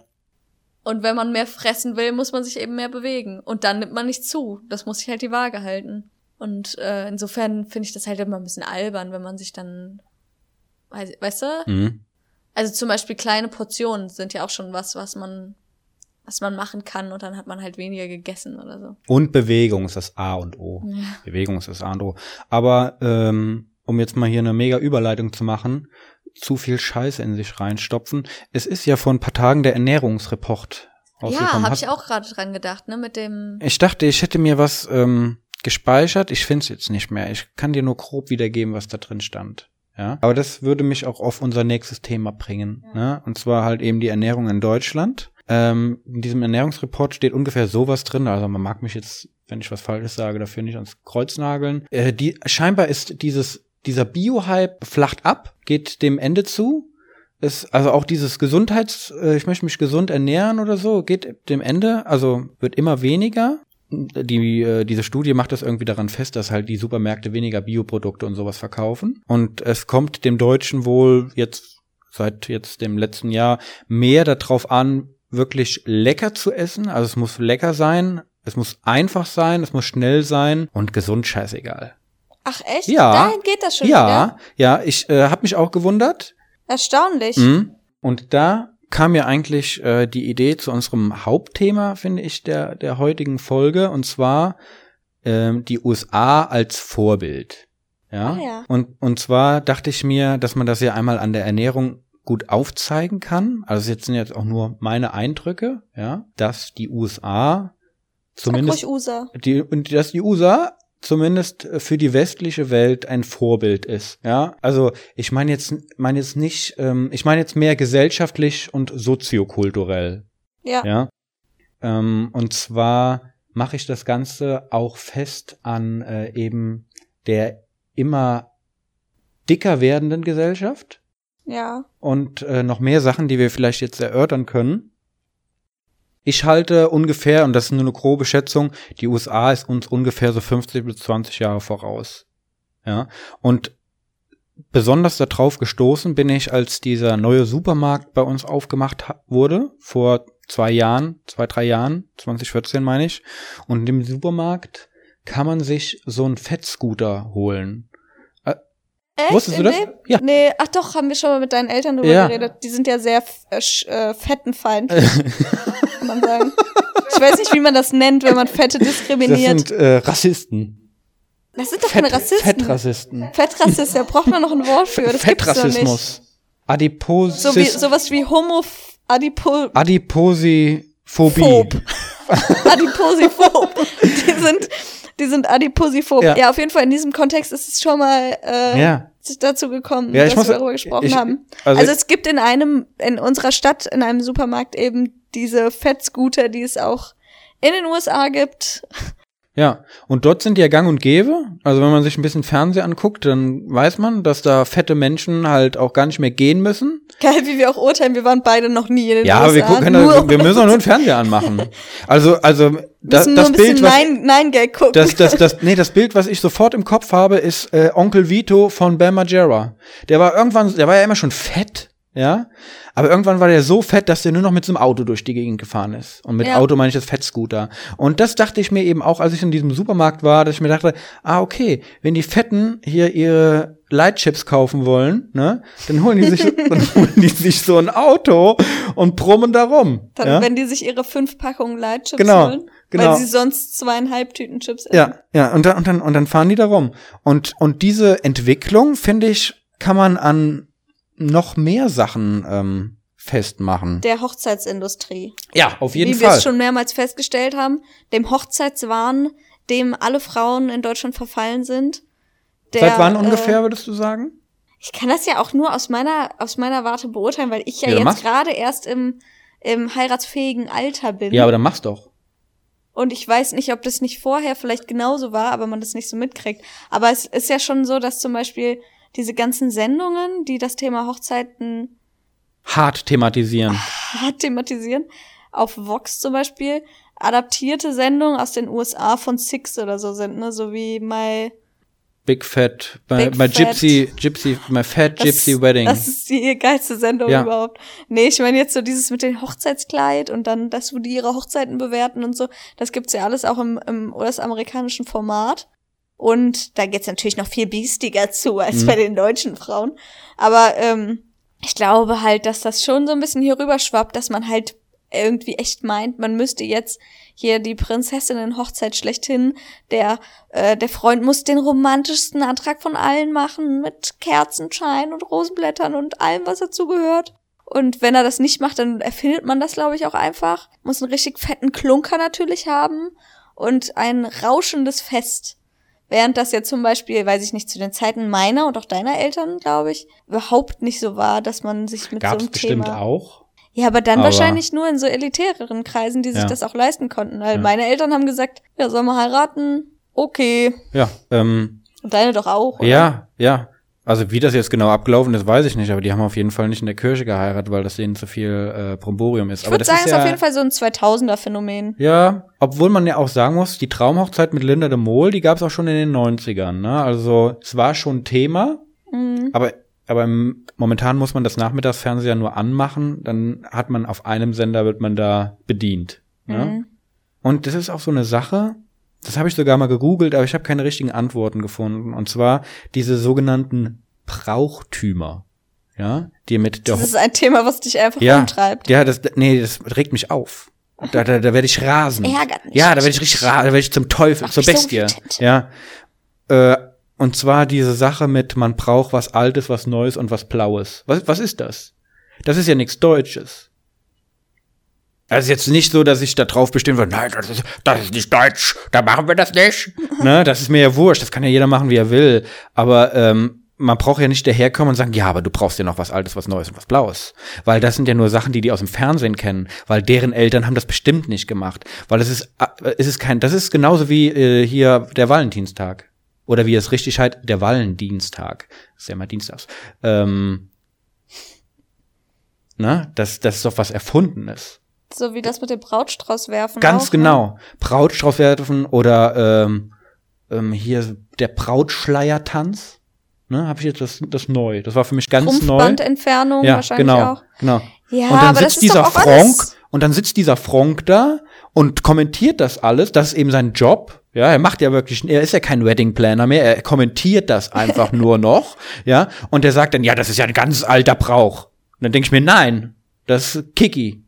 Und wenn man mehr fressen will, muss man sich eben mehr bewegen. Und dann nimmt man nicht zu. Das muss sich halt die Waage halten. Und äh, insofern finde ich das halt immer ein bisschen albern, wenn man sich dann, weißt, weißt du? Mhm. Also zum Beispiel kleine Portionen sind ja auch schon was, was man, was man machen kann. Und dann hat man halt weniger gegessen oder so. Und Bewegung ist das A und O. Ja. Bewegung ist das A und O. Aber ähm, um jetzt mal hier eine mega Überleitung zu machen, zu viel Scheiße in sich reinstopfen. Es ist ja vor ein paar Tagen der Ernährungsreport Ja, ausgekommen. habe Hast- ich auch gerade dran gedacht, ne, mit dem. Ich dachte, ich hätte mir was ähm, gespeichert. Ich finde es jetzt nicht mehr. Ich kann dir nur grob wiedergeben, was da drin stand. Ja, aber das würde mich auch auf unser nächstes Thema bringen. Ja. Ne? Und zwar halt eben die Ernährung in Deutschland. Ähm, in diesem Ernährungsreport steht ungefähr sowas drin. Also man mag mich jetzt, wenn ich was Falsches sage, dafür nicht ans Kreuz nageln. Äh, die, scheinbar ist dieses dieser Bio-Hype flacht ab, geht dem Ende zu. Ist also auch dieses Gesundheits, äh, ich möchte mich gesund ernähren oder so, geht dem Ende. Also wird immer weniger. Die, äh, diese Studie macht das irgendwie daran fest, dass halt die Supermärkte weniger Bioprodukte und sowas verkaufen. Und es kommt dem Deutschen wohl jetzt, seit jetzt dem letzten Jahr, mehr darauf an, wirklich lecker zu essen. Also es muss lecker sein, es muss einfach sein, es muss schnell sein und gesund scheißegal. Ach echt? Ja. Dahin geht das schon ja, wieder? Ja, ich äh, habe mich auch gewundert. Erstaunlich. Mhm. Und da kam mir eigentlich äh, die Idee zu unserem Hauptthema, finde ich, der der heutigen Folge, und zwar ähm, die U S A als Vorbild. Ja? Ah, ja. Und und zwar dachte ich mir, dass man das ja einmal an der Ernährung gut aufzeigen kann. Also jetzt sind jetzt auch nur meine Eindrücke, ja, dass die U S A zumindest Sag ruhig U S A. die und dass die U S A zumindest für die westliche Welt ein Vorbild ist, ja. Also ich meine jetzt, meine jetzt nicht, ähm, ich meine jetzt mehr gesellschaftlich und soziokulturell, Ja. ja. Ähm, und zwar mache ich das Ganze auch fest an äh, eben der immer dicker werdenden Gesellschaft Ja. und äh, noch mehr Sachen, die wir vielleicht jetzt erörtern können. Ich halte ungefähr, und das ist nur eine grobe Schätzung, die U S A ist uns ungefähr so fünfzig bis zwanzig Jahre voraus. Ja, und besonders darauf gestoßen bin ich, als dieser neue Supermarkt bei uns aufgemacht ha- wurde, vor zwei Jahren, zwei, drei Jahren, zwanzig vierzehn meine ich. Und in dem Supermarkt kann man sich so einen Fettscooter holen. Echt? Wusstest du In das? dem? Ja. Nee, ach doch, haben wir schon mal mit deinen Eltern drüber Ja. geredet. Die sind ja sehr f- äh, sch- äh, fettenfeindlich, kann man sagen. Ich weiß nicht, wie man das nennt, wenn man Fette Das diskriminiert. sind äh, Rassisten. Das sind doch keine Rassisten. Fettrassisten. Fettrassist, da braucht man noch ein Wort für. Das gibt's doch nicht. Fettrassismus. Adiposis. So wie, sowas wie Homo, Adipo, Adiposiphobie. Phob. Adiposiphob. Die sind, die sind adiposiphob. Ja. Ja. Auf jeden Fall in diesem Kontext ist es schon mal äh, Ja. dazu gekommen, Ja, ich dass muss- wir darüber gesprochen ich- haben. also- Also, es gibt in einem, in unserer Stadt, in einem Supermarkt eben diese Fettscooter, die es auch in den U S A gibt. Ja, und dort sind die ja gang und gäbe. Also wenn man sich ein bisschen Fernsehen anguckt, dann weiß man, dass da fette Menschen halt auch gar nicht mehr gehen müssen. Geil, wie wir auch urteilen, wir waren beide noch nie in den Ja, U S A. aber wir gucken, nur, wir müssen auch nur einen Fernseher anmachen. Also, also das, müssen nur das ein bisschen Bild, was Nein, Nein-Gag gucken. das, das, das, nee, das Bild, was ich sofort im Kopf habe, ist äh, Onkel Vito von Bam Margera. Der war irgendwann, der war ja immer schon fett, ja. Aber irgendwann war der so fett, dass der nur noch mit so einem Auto durch die Gegend gefahren ist. Und mit Ja. Auto meine ich das Fettscooter. Und das dachte ich mir eben auch, als ich in diesem Supermarkt war, dass ich mir dachte, ah, okay, wenn die Fetten hier ihre Lightchips kaufen wollen, ne, dann holen die sich, dann holen die sich so ein Auto und brummen da rum. Dann, ja? wenn die sich ihre fünf Packungen Light-Chips Genau, holen, genau. weil sie sonst zweieinhalb Tüten Chips essen. Ja, ja, und dann, und dann, und dann fahren die da rum. Und, und diese Entwicklung, finde ich, kann man an noch mehr Sachen ähm, festmachen. Der Hochzeitsindustrie. Ja, auf jeden Wie wir Fall. es schon mehrmals festgestellt haben, dem Hochzeitswahn, dem alle Frauen in Deutschland verfallen sind. Der, Seit wann äh, ungefähr, würdest du sagen? Ich kann das ja auch nur aus meiner, aus meiner Warte beurteilen, weil ich ja, Ja, dann jetzt mach's. gerade erst im, im heiratsfähigen Alter bin. Ja, aber dann mach's doch. Und ich weiß nicht, ob das nicht vorher vielleicht genauso war, aber man das nicht so mitkriegt. Aber es ist ja schon so, dass zum Beispiel diese ganzen Sendungen, die das Thema Hochzeiten Hart thematisieren. hart thematisieren, auf Vox zum Beispiel, adaptierte Sendungen aus den U S A von Six oder so sind, ne, so wie My Big Fat, my, Big my Fat. Gypsy, Gypsy, my Fat das, Gypsy Wedding. Das ist die geilste Sendung Ja. überhaupt. Nee, ich meine jetzt so dieses mit dem Hochzeitskleid und dann, dass wo die ihre Hochzeiten bewerten und so, das gibt's ja alles auch im, im U S-amerikanischen Format. Und da geht's natürlich noch viel biestiger zu als Mhm. bei den deutschen Frauen. Aber ähm, ich glaube halt, dass das schon so ein bisschen hier rüber schwappt, dass man halt irgendwie echt meint, man müsste jetzt hier die Prinzessinnen-Hochzeit schlechthin, der äh, der Freund muss den romantischsten Antrag von allen machen, mit Kerzenschein und Rosenblättern und allem, was dazu gehört. Und wenn er das nicht macht, dann erfindet man das, glaube ich, auch einfach. Muss einen richtig fetten Klunker natürlich haben und ein rauschendes Fest. Während das ja zum Beispiel, weiß ich nicht, zu den Zeiten meiner und auch deiner Eltern, glaube ich, überhaupt nicht so war, dass man sich mit Gab's so einem bestimmt Thema... auch. Ja, aber dann Aber- wahrscheinlich nur in so elitäreren Kreisen, die sich Ja. das auch leisten konnten. Weil Ja. meine Eltern haben gesagt, ja, sollen wir heiraten? Okay. Ja, ähm, Und deine doch auch, oder? ja, ja. Also wie das jetzt genau abgelaufen ist, weiß ich nicht, aber die haben auf jeden Fall nicht in der Kirche geheiratet, weil das denen zu viel äh, Bromborium ist. Ich aber würde das sagen, ist es ja, ist auf jeden Fall so ein zweitausender-Phänomen. Ja, obwohl man ja auch sagen muss, die Traumhochzeit mit Linda de Mol, die gab es auch schon in den neunzigern, ne? Also es war schon Thema, Mhm. aber aber im, momentan muss man das Nachmittagsfernseher nur anmachen, dann hat man auf einem Sender, wird man da bedient. Ne? Mhm. Und das ist auch so eine Sache, das habe ich sogar mal gegoogelt, aber ich habe keine richtigen Antworten gefunden. Und zwar diese sogenannten Brauchtümer. Ja, die mit der Das ist ein Thema, was dich einfach ja, umtreibt. Ja, das, nee, das regt mich auf. Da, da, da werde ich rasend. Ärgert mich. Ja, da werde ich richtig rasend, da werde ich zum Teufel, Mach zur mich so Bestie. wütend. Ja. Äh, und zwar diese Sache mit, man braucht was Altes, was Neues und was Blaues. Was, was ist das? Das ist ja nichts Deutsches. Also jetzt nicht so, dass ich da drauf bestimmen würde, nein, das ist, das ist nicht deutsch, da machen wir das nicht. Ne, das ist mir ja wurscht, das kann ja jeder machen, wie er will. Aber ähm, man braucht ja nicht daherkommen und sagen, ja, aber du brauchst ja noch was Altes, was Neues und was Blaues. Weil das sind ja nur Sachen, die die aus dem Fernsehen kennen. Weil deren Eltern haben das bestimmt nicht gemacht. Weil es ist, äh, es ist kein, das ist genauso wie äh, hier der Valentinstag. Oder wie es richtig heißt, der Valentinstag. Das ist ja immer dienstags. Ähm, ne, das, das ist doch was Erfundenes. So wie das mit dem Brautstrauß werfen. Ganz auch, genau. Ne? Brautstrauß werfen oder ähm, ähm, hier der Brautschleiertanz. Ne, habe ich jetzt das, das neu. Das war für mich ganz neu. Rumpfbandentfernung Ja, wahrscheinlich genau, auch. genau. Ja, und dann aber das sitzt ist dieser doch auch Frank alles. und dann sitzt dieser Frank da und kommentiert das alles. Das ist eben sein Job. Ja, er macht ja wirklich, er ist ja kein Wedding Planner mehr. Er kommentiert das einfach nur noch. Ja, und er sagt dann, ja, das ist ja ein ganz alter Brauch. Und dann denke ich mir, nein, das ist Kiki.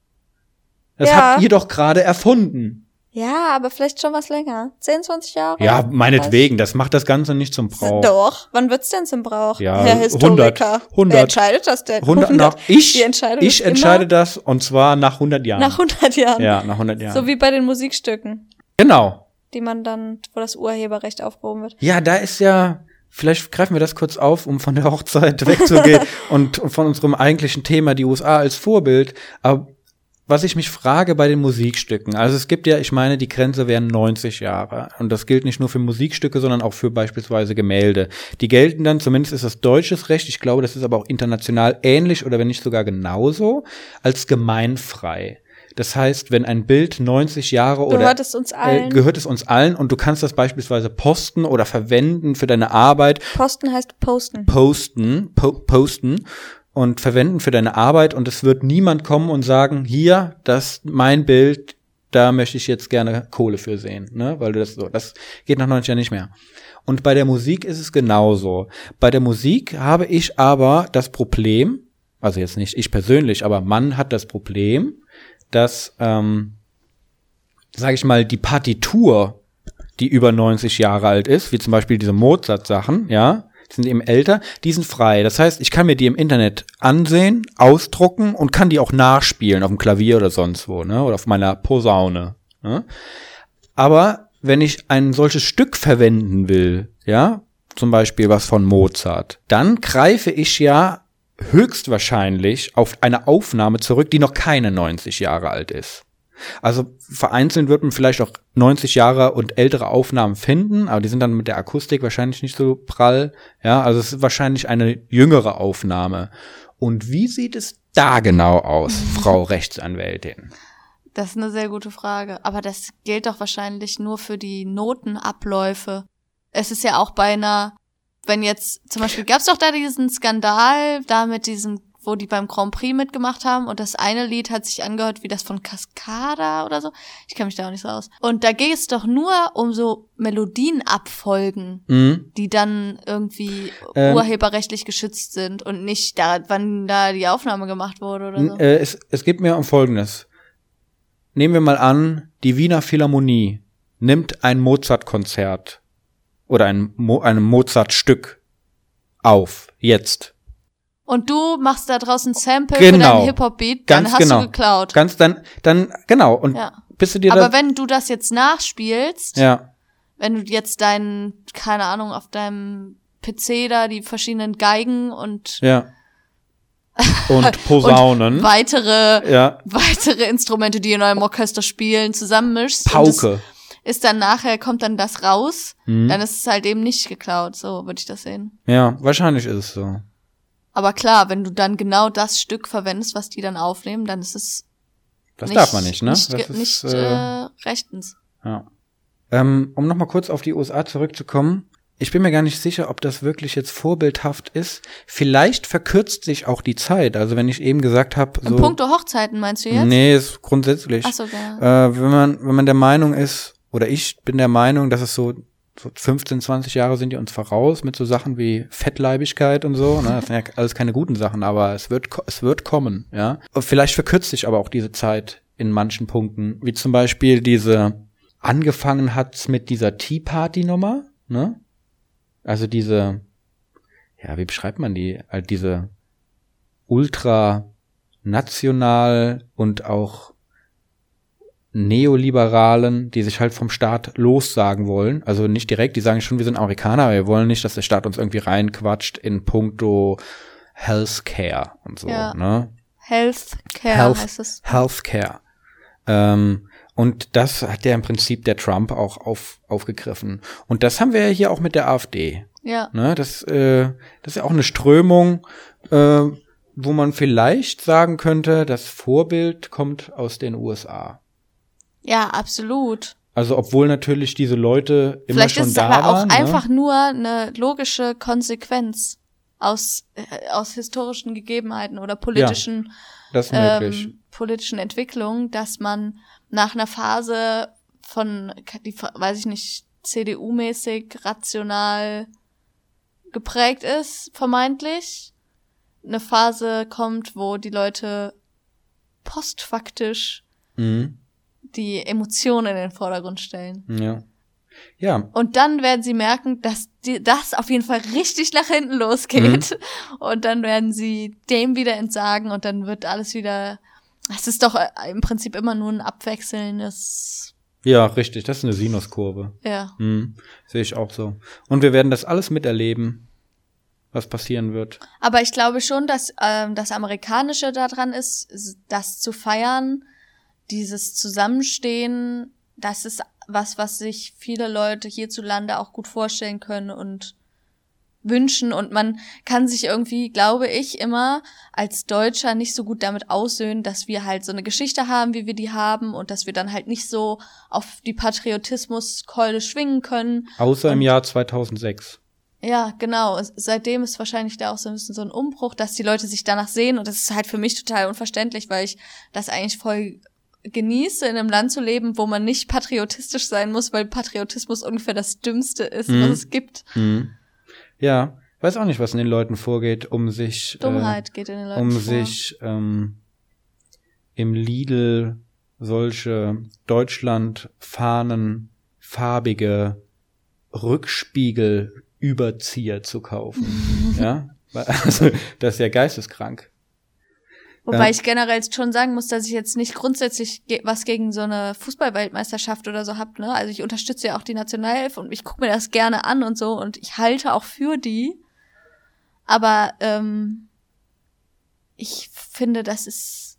Das Ja. habt ihr doch gerade erfunden. Ja, aber vielleicht schon was länger. zehn, zwanzig Jahre? Ja, meinetwegen, das macht das Ganze nicht zum Brauch. Doch. Wann wird's denn zum Brauch? Ja, Herr Historiker. hundert, hundert. Wer entscheidet das denn? hundert nach, ich, Die Entscheidung ich ist entscheide immer das und zwar nach hundert Jahren. nach hundert Jahren. Ja, nach hundert Jahren. So wie bei den Musikstücken, Genau. die man dann, wo das Urheberrecht aufgehoben wird. Ja, da ist ja, vielleicht greifen wir das kurz auf, um von der Hochzeit wegzugehen und, und von unserem eigentlichen Thema, die U S A als Vorbild. Aber was ich mich frage bei den Musikstücken, also es gibt ja, ich meine, die Grenze wären neunzig Jahre. Und das gilt nicht nur für Musikstücke, sondern auch für beispielsweise Gemälde. Die gelten dann, zumindest ist das deutsches Recht, ich glaube, das ist aber auch international ähnlich oder wenn nicht sogar genauso, als gemeinfrei. Das heißt, wenn ein Bild neunzig Jahre oder Gehört es uns allen. Äh, gehört es uns allen und du kannst das beispielsweise posten oder verwenden für deine Arbeit. Posten heißt posten. Posten, po posten und verwenden für deine Arbeit und es wird niemand kommen und sagen, hier, das mein Bild, da möchte ich jetzt gerne Kohle für sehen, ne? Weil das so, das geht nach neunzig Jahren nicht mehr. Und bei der Musik ist es genauso. Bei der Musik habe ich aber das Problem, also jetzt nicht ich persönlich, aber man hat das Problem, dass, ähm, sage ich mal, die Partitur, die über neunzig Jahre alt ist, wie zum Beispiel diese Mozart-Sachen, ja, die sind eben älter, die sind frei. Das heißt, ich kann mir die im Internet ansehen, ausdrucken und kann die auch nachspielen auf dem Klavier oder sonst wo, ne, oder auf meiner Posaune, ne. Aber wenn ich ein solches Stück verwenden will, ja, zum Beispiel was von Mozart, dann greife ich ja höchstwahrscheinlich auf eine Aufnahme zurück, die noch keine neunzig Jahre alt ist. Also vereinzelt wird man vielleicht auch neunzig Jahre und ältere Aufnahmen finden, aber die sind dann mit der Akustik wahrscheinlich nicht so prall. Ja, also es ist wahrscheinlich eine jüngere Aufnahme. Und wie sieht es da genau aus, Frau Rechtsanwältin? Das ist eine sehr gute Frage. Aber das gilt doch wahrscheinlich nur für die Notenabläufe. Es ist ja auch bei einer, wenn jetzt, zum Beispiel gab's doch da diesen Skandal, da mit diesem, wo die beim Grand Prix mitgemacht haben und das eine Lied hat sich angehört wie das von Cascada oder so. Ich kenne mich da auch nicht so aus. Und da geht es doch nur um so Melodienabfolgen, Mhm. die dann irgendwie Ähm. urheberrechtlich geschützt sind und nicht da, wann da die Aufnahme gemacht wurde oder so. N- äh, es, es geht mir um Folgendes. Nehmen wir mal an, die Wiener Philharmonie nimmt ein Mozart-Konzert oder ein, Mo ein Mozart-Stück auf, jetzt. Und du machst da draußen Sample Genau. für deinen Hip-Hop-Beat, dann Ganz hast genau. du geklaut. Ganz dann, dann, genau, und Ja. bist du dir Aber da, wenn du das jetzt nachspielst, ja, wenn du jetzt deinen, keine Ahnung, auf deinem P C da die verschiedenen Geigen und, ja. Und Posaunen, und weitere, ja, weitere Instrumente, die in eurem Orchester spielen, zusammenmischst. Und Pauke. es ist dann nachher, kommt dann das raus, Mhm. dann ist es halt eben nicht geklaut. So würde ich das sehen. Ja, wahrscheinlich ist es so. Aber klar, wenn du dann genau das Stück verwendest, was die dann aufnehmen, dann ist es Das nicht, darf man nicht, ne? Nicht, Das ge- ist, nicht äh, äh, rechtens. Ja. Ähm, um nochmal kurz auf die U S A zurückzukommen. Ich bin mir gar nicht sicher, ob das wirklich jetzt vorbildhaft ist. Vielleicht verkürzt sich auch die Zeit. Also wenn ich eben gesagt habe, so. Im Punkto Hochzeiten meinst du jetzt? Nee, ist grundsätzlich. Ach so, ja. Äh, wenn man, wenn man der Meinung ist, oder ich bin der Meinung, dass es so, so fünfzehn, zwanzig Jahre sind die uns voraus mit so Sachen wie Fettleibigkeit und so. Ne? Das sind ja alles keine guten Sachen, aber es wird, es wird kommen, ja. Und vielleicht verkürzt sich aber auch diese Zeit in manchen Punkten, wie zum Beispiel diese, angefangen hat's mit dieser Tea Party Nummer, ne? Also diese, ja, wie beschreibt man die? Halt diese ultra national und auch Neoliberalen, die sich halt vom Staat lossagen wollen. Also nicht direkt, die sagen schon, wir sind Amerikaner, aber wir wollen nicht, dass der Staat uns irgendwie reinquatscht in puncto Healthcare und so, Ja. ne? Healthcare Health, heißt es. Healthcare. Ähm, und das hat ja im Prinzip der Trump auch auf, aufgegriffen. Und das haben wir ja hier auch mit der AfD. Ja. Ne? Das, äh, das ist ja auch eine Strömung, äh, wo man vielleicht sagen könnte, das Vorbild kommt aus den U S A. Ja, absolut. Also obwohl natürlich diese Leute immer Vielleicht schon ist es da aber auch waren. Ne? einfach nur eine logische Konsequenz aus, äh, aus historischen Gegebenheiten oder politischen, Das ist möglich. ähm, politischen Entwicklungen, dass man nach einer Phase von, die, weiß ich nicht, C D U-mäßig, rational geprägt ist, vermeintlich, eine Phase kommt, wo die Leute postfaktisch Mhm. die Emotionen in den Vordergrund stellen. Ja. Ja. Und dann werden sie merken, dass die, das auf jeden Fall richtig nach hinten losgeht. Mhm. Und dann werden sie dem wieder entsagen und dann wird alles wieder, es ist doch im Prinzip immer nur ein abwechselndes. Ja, richtig. Das ist eine Sinuskurve. Ja. Mhm. Sehe ich auch so. Und wir werden das alles miterleben, was passieren wird. Aber ich glaube schon, dass ähm, das Amerikanische daran ist, das zu feiern, dieses Zusammenstehen, das ist was, was sich viele Leute hierzulande auch gut vorstellen können und wünschen. Und man kann sich irgendwie, glaube ich, immer als Deutscher nicht so gut damit aussöhnen, dass wir halt so eine Geschichte haben, wie wir die haben und dass wir dann halt nicht so auf die Patriotismuskeule schwingen können. Außer und im Jahr zweitausendsechs. Ja, genau. Seitdem ist wahrscheinlich da auch so ein bisschen so ein Umbruch, dass die Leute sich danach sehen. Und das ist halt für mich total unverständlich, weil ich das eigentlich voll genieße, in einem Land zu leben, wo man nicht patriotisch sein muss, weil Patriotismus ungefähr das Dümmste ist, Mhm. was es gibt. Mhm. Ja, weiß auch nicht, was in den Leuten vorgeht, um sich Dummheit äh, geht in den Leuten um vor. sich ähm, im Lidl solche Deutschland-Fahnen farbige Rückspiegel-Überzieher zu kaufen. Ja, also das ist ja geisteskrank. Wobei Ja. ich generell schon sagen muss, dass ich jetzt nicht grundsätzlich ge- was gegen so eine Fußballweltmeisterschaft oder so hab, ne? Also ich unterstütze ja auch die Nationalelf und ich gucke mir das gerne an und so und ich halte auch für die. Aber ähm, ich finde, das ist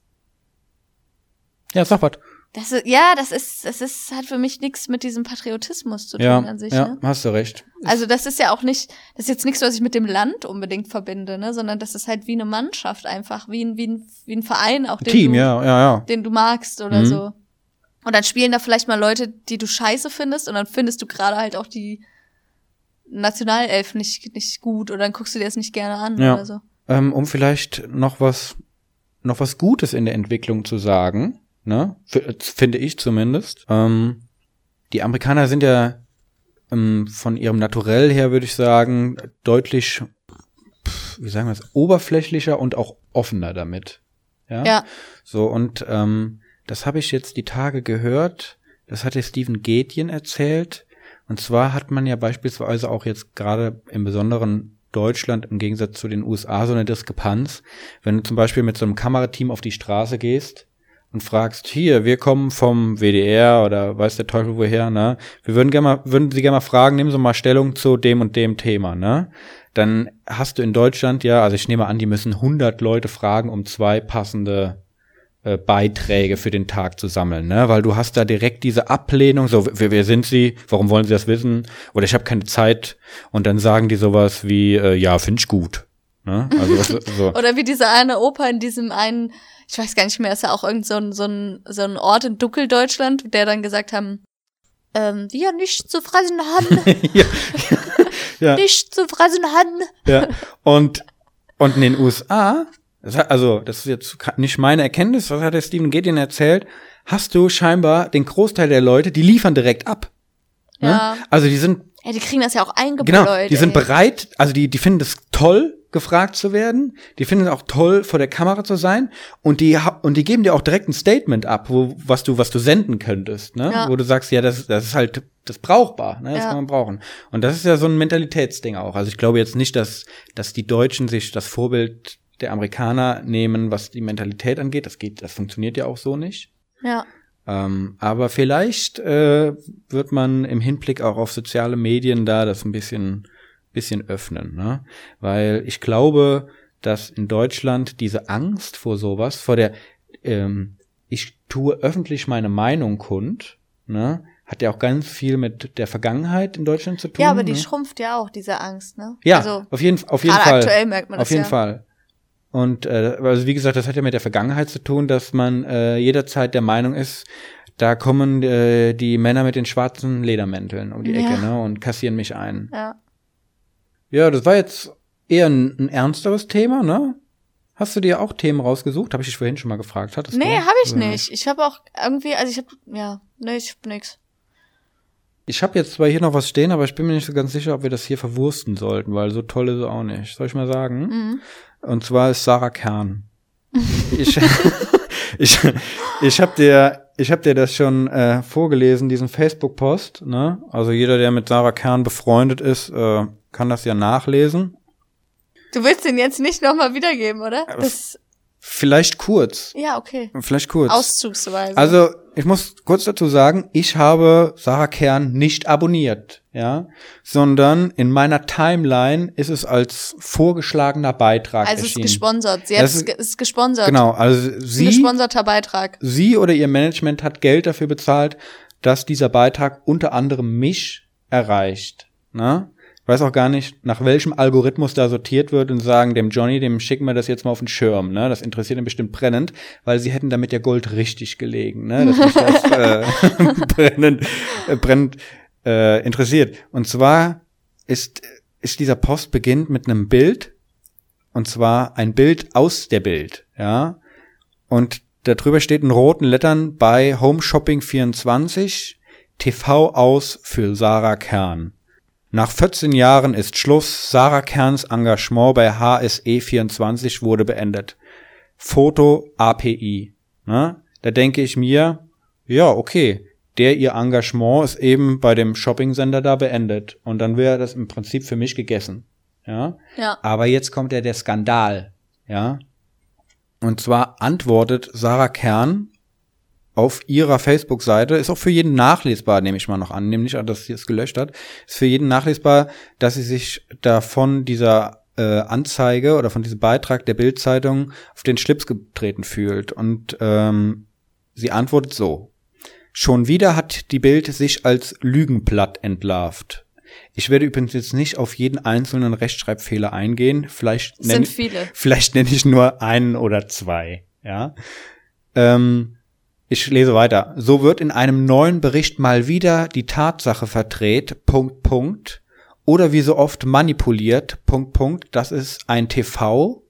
Ja, sag was. Das ist, ja, das ist, das ist, hat für mich nichts mit diesem Patriotismus zu tun Ja, an sich, ja, ne? hast du recht. Also das ist ja auch nicht, das ist jetzt nichts, was ich mit dem Land unbedingt verbinde, ne, sondern das ist halt wie eine Mannschaft einfach, wie ein, wie ein, wie ein Verein auch, den Team, du, ja, ja, ja. den du magst oder Mhm. so. Und dann spielen da vielleicht mal Leute, die du scheiße findest und dann findest du gerade halt auch die Nationalelf nicht, nicht gut oder dann guckst du dir das nicht gerne an Ja. oder so. Ähm, um vielleicht noch was, noch was Gutes in der Entwicklung zu sagen, ne, F- finde ich zumindest. Ähm, die Amerikaner sind ja ähm, von ihrem Naturell her, würde ich sagen, deutlich, pf, wie sagen wir es, oberflächlicher und auch offener damit. Ja. Ja. So, und ähm, das habe ich jetzt die Tage gehört, das hat der Steven Gätjen erzählt. Und zwar hat man ja beispielsweise auch jetzt gerade im Besonderen Deutschland im Gegensatz zu den U S A so eine Diskrepanz. Wenn du zum Beispiel mit so einem Kamerateam auf die Straße gehst und fragst, hier, wir kommen vom W D R oder weiß der Teufel woher, ne? Wir würden gerne mal, würden Sie gerne mal fragen, nehmen Sie mal Stellung zu dem und dem Thema, ne? Dann hast du in Deutschland, ja, also ich nehme an, die müssen hundert Leute fragen, um zwei passende äh, Beiträge für den Tag zu sammeln, ne? Weil du hast da direkt diese Ablehnung, so, wer, wer sind Sie? Warum wollen Sie das wissen? Oder ich habe keine Zeit. Und dann sagen die sowas wie, äh, ja, finde ich gut. Ne? Also das, so. Oder wie dieser eine Opa in diesem einen, ich weiß gar nicht mehr, ist ja auch irgend so ein, so ein, so ein Ort in Dunkeldeutschland, der dann gesagt haben, ähm, wir nicht zu fressen haben, ja, ja, nicht zu fressen haben. ja. Und, und in den U S A Das hat, also, das ist jetzt nicht meine Erkenntnis, das hat der Stephen Gideon erzählt, hast du scheinbar den Großteil der Leute, die liefern direkt ab. Ne? Ja. Also die sind Ja, die kriegen das ja auch eingebläut. Genau, die sind ey. bereit, also die, die finden es toll, gefragt zu werden. Die finden es auch toll, vor der Kamera zu sein. Und die, und die geben dir auch direkt ein Statement ab, wo, was du, was du senden könntest, ne? Ja. Wo du sagst, ja, das, das ist halt, das ist brauchbar, ne? Das Ja. kann man brauchen. Und das ist ja so ein Mentalitätsding auch. Also ich glaube jetzt nicht, dass, dass die Deutschen sich das Vorbild der Amerikaner nehmen, was die Mentalität angeht. Das geht, das funktioniert ja auch so nicht. Ja. Ähm, aber vielleicht äh, wird man im Hinblick auch auf soziale Medien da das ein bisschen bisschen öffnen, ne? Weil ich glaube, dass in Deutschland diese Angst vor sowas, vor der ähm, ich tue öffentlich meine Meinung kund, ne, hat ja auch ganz viel mit der Vergangenheit in Deutschland zu tun. Ja, aber die ne? schrumpft ja auch, diese Angst, ne? Ja, also, auf jeden, auf jeden gerade Fall. aktuell merkt man das Auf jeden ja. Fall. Und äh, also wie gesagt, das hat ja mit der Vergangenheit zu tun, dass man äh, jederzeit der Meinung ist, da kommen äh, die Männer mit den schwarzen Ledermänteln um die Ecke, Ja. ne, und kassieren mich ein. Ja. Ja, das war jetzt eher ein, ein ernsteres Thema, ne? Hast du dir auch Themen rausgesucht? Habe ich dich vorhin schon mal gefragt. Hattest Nee, du? habe ich Ja. nicht. Ich habe auch irgendwie, also ich habe, ja, nee, ich hab nix. Ich habe jetzt zwar hier noch was stehen, aber ich bin mir nicht so ganz sicher, ob wir das hier verwursten sollten, weil so toll ist es auch nicht. Soll ich mal sagen? Mhm. Und zwar ist Sarah Kern. ich ich, ich habe dir, ich hab dir das schon äh, vorgelesen, diesen Facebook-Post, ne? Also jeder, der mit Sarah Kern befreundet ist, äh, kann das ja nachlesen. Du willst den jetzt nicht nochmal wiedergeben, oder? Das, Vielleicht kurz. ja, okay. Vielleicht kurz. Auszugsweise. Also, ich muss kurz dazu sagen, ich habe Sarah Kern nicht abonniert, ja, sondern in meiner Timeline ist es als vorgeschlagener Beitrag also es ist erschienen. gesponsert. Sie Das hat ist- es ist gesponsert. Genau, also Es ist ein sie, gesponserter Beitrag. sie oder ihr Management hat Geld dafür bezahlt, dass dieser Beitrag unter anderem mich erreicht, ne? Ich weiß auch gar nicht, nach welchem Algorithmus da sortiert wird und sagen, dem Johnny, dem schicken wir das jetzt mal auf den Schirm, ne? Das interessiert ihn bestimmt brennend, weil sie hätten damit ja Gold richtig gelegen, ne? Dass mich das äh, brennend, äh, brennend äh, interessiert. Und zwar ist, ist dieser Post beginnt mit einem Bild, und zwar ein Bild aus der Bild, ja? Und da drüber steht in roten Lettern bei Home Shopping vierundzwanzig T V aus für Sarah Kern. Nach vierzehn Jahren ist Schluss. Sarah Kerns Engagement bei H S E vierundzwanzig wurde beendet. Foto A P I. Ne? Da denke ich mir, ja, okay, der ihr Engagement ist eben bei dem Shopping-Sender da beendet. Und dann wäre das im Prinzip für mich gegessen. Ja. Ja. Aber jetzt kommt ja der Skandal. Ja. Und zwar antwortet Sarah Kern auf ihrer Facebook-Seite, ist auch für jeden nachlesbar, nehme ich mal noch an, nehme nicht an, dass sie es gelöscht hat, ist für jeden nachlesbar, dass sie sich davon dieser äh, Anzeige oder von diesem Beitrag der Bild-Zeitung auf den Schlips getreten fühlt. Und ähm, sie antwortet so: Schon wieder hat die Bild sich als Lügenblatt entlarvt. Ich werde übrigens jetzt nicht auf jeden einzelnen Rechtschreibfehler eingehen. Vielleicht Es nenne sind viele. vielleicht nenne ich nur einen oder zwei. Ja. Ähm, Ich lese weiter. So wird in einem neuen Bericht mal wieder die Tatsache verdreht, Punkt, Punkt, oder wie so oft manipuliert, Punkt, Punkt, das ist ein T V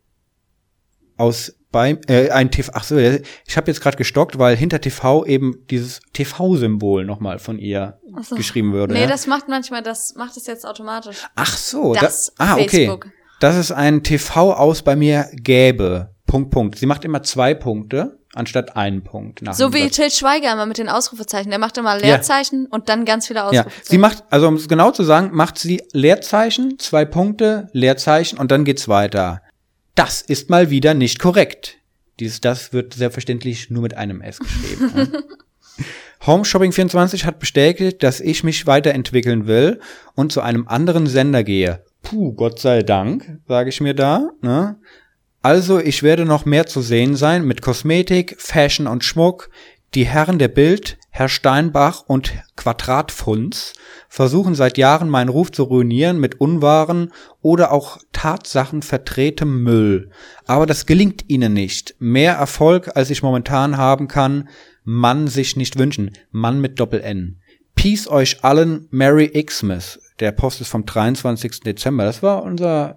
aus beim, äh, ein T V, ach so, ich habe jetzt gerade gestockt, weil hinter T V eben dieses T V-Symbol nochmal von ihr Ach so. geschrieben würde. Nee, ja? das macht manchmal, das macht es jetzt automatisch. Ach so, Das ah, okay. Facebook. Dass es ein T V aus bei mir gäbe, Punkt, Punkt. Sie macht immer zwei Punkte anstatt einen Punkt. Nach So dem wie Satz. Til Schweiger immer mit den Ausrufezeichen. Der macht immer Leerzeichen und dann ganz viele Ja, Ausrufezeichen. sie macht, also um es genau zu sagen, macht sie Leerzeichen, zwei Punkte, Leerzeichen und dann geht's weiter. Das ist mal wieder nicht korrekt. Dieses das wird selbstverständlich nur mit einem S geschrieben. Ja. Home Shopping vierundzwanzig hat bestätigt, dass ich mich weiterentwickeln will und zu einem anderen Sender gehe. Puh, Gott sei Dank, sage ich mir da. Ne? Also, ich werde noch mehr zu sehen sein mit Kosmetik, Fashion und Schmuck. Die Herren der Bild, Herr Steinbach und Quadratfunz, versuchen seit Jahren meinen Ruf zu ruinieren mit unwahren oder auch tatsachenverdrehtem Müll. Aber das gelingt ihnen nicht. Mehr Erfolg, als ich momentan haben kann, Mann sich nicht wünschen. Mann mit Doppel-N. Peace euch allen, Merry Xmas. Der Post ist vom dreiundzwanzigsten Dezember. Das war unser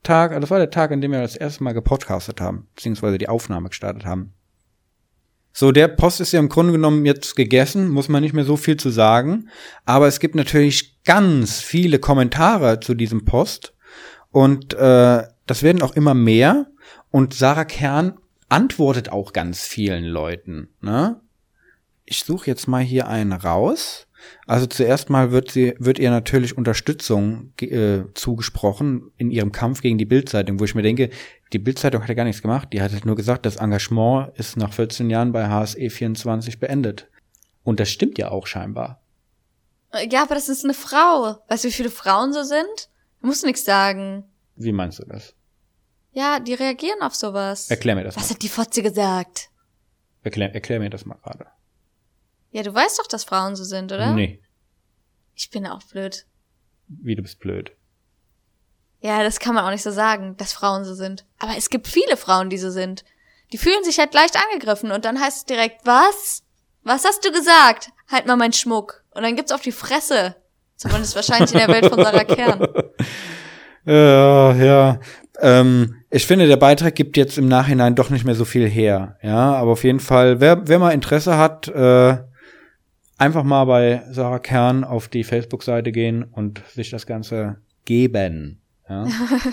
Tag, das war der Tag, an dem wir das erste Mal gepodcastet haben, beziehungsweise die Aufnahme gestartet haben. So, der Post ist ja im Grunde genommen jetzt gegessen, muss man nicht mehr so viel zu sagen. Aber es gibt natürlich ganz viele Kommentare zu diesem Post. Und äh, das werden auch immer mehr. Und Sarah Kern antwortet auch ganz vielen Leuten. Ne? Ich suche jetzt mal hier einen raus. Also zuerst mal wird sie wird ihr natürlich Unterstützung äh, zugesprochen in ihrem Kampf gegen die Bild-Zeitung, wo ich mir denke, die Bild-Zeitung hat ja gar nichts gemacht. Die hat halt nur gesagt, das Engagement ist nach vierzehn Jahren bei H S E vierundzwanzig beendet. Und das stimmt ja auch scheinbar. Ja, aber das ist eine Frau. Weißt du, wie viele Frauen so sind? Du musst nichts sagen. Wie meinst du das? Ja, die reagieren auf sowas. Erklär mir das Was mal. hat die Fotze gesagt? Erklär, erklär mir das mal gerade. Ja, du weißt doch, dass Frauen so sind, oder? Nee, Ich bin auch blöd. wie du bist blöd. Ja, das kann man auch nicht so sagen, dass Frauen so sind. Aber es gibt viele Frauen, die so sind. Die fühlen sich halt leicht angegriffen und dann heißt es direkt, was? Was hast du gesagt? Halt mal meinen Schmuck. Und dann gibt's auf die Fresse. Zumindest wahrscheinlich in der Welt von Sarah Kern. Ja, ja. Ähm, ich finde, der Beitrag gibt jetzt im Nachhinein doch nicht mehr so viel her. Ja, aber auf jeden Fall, wer, wer mal Interesse hat, äh, einfach mal bei Sarah Kern auf die Facebook-Seite gehen und sich das Ganze geben. Ja.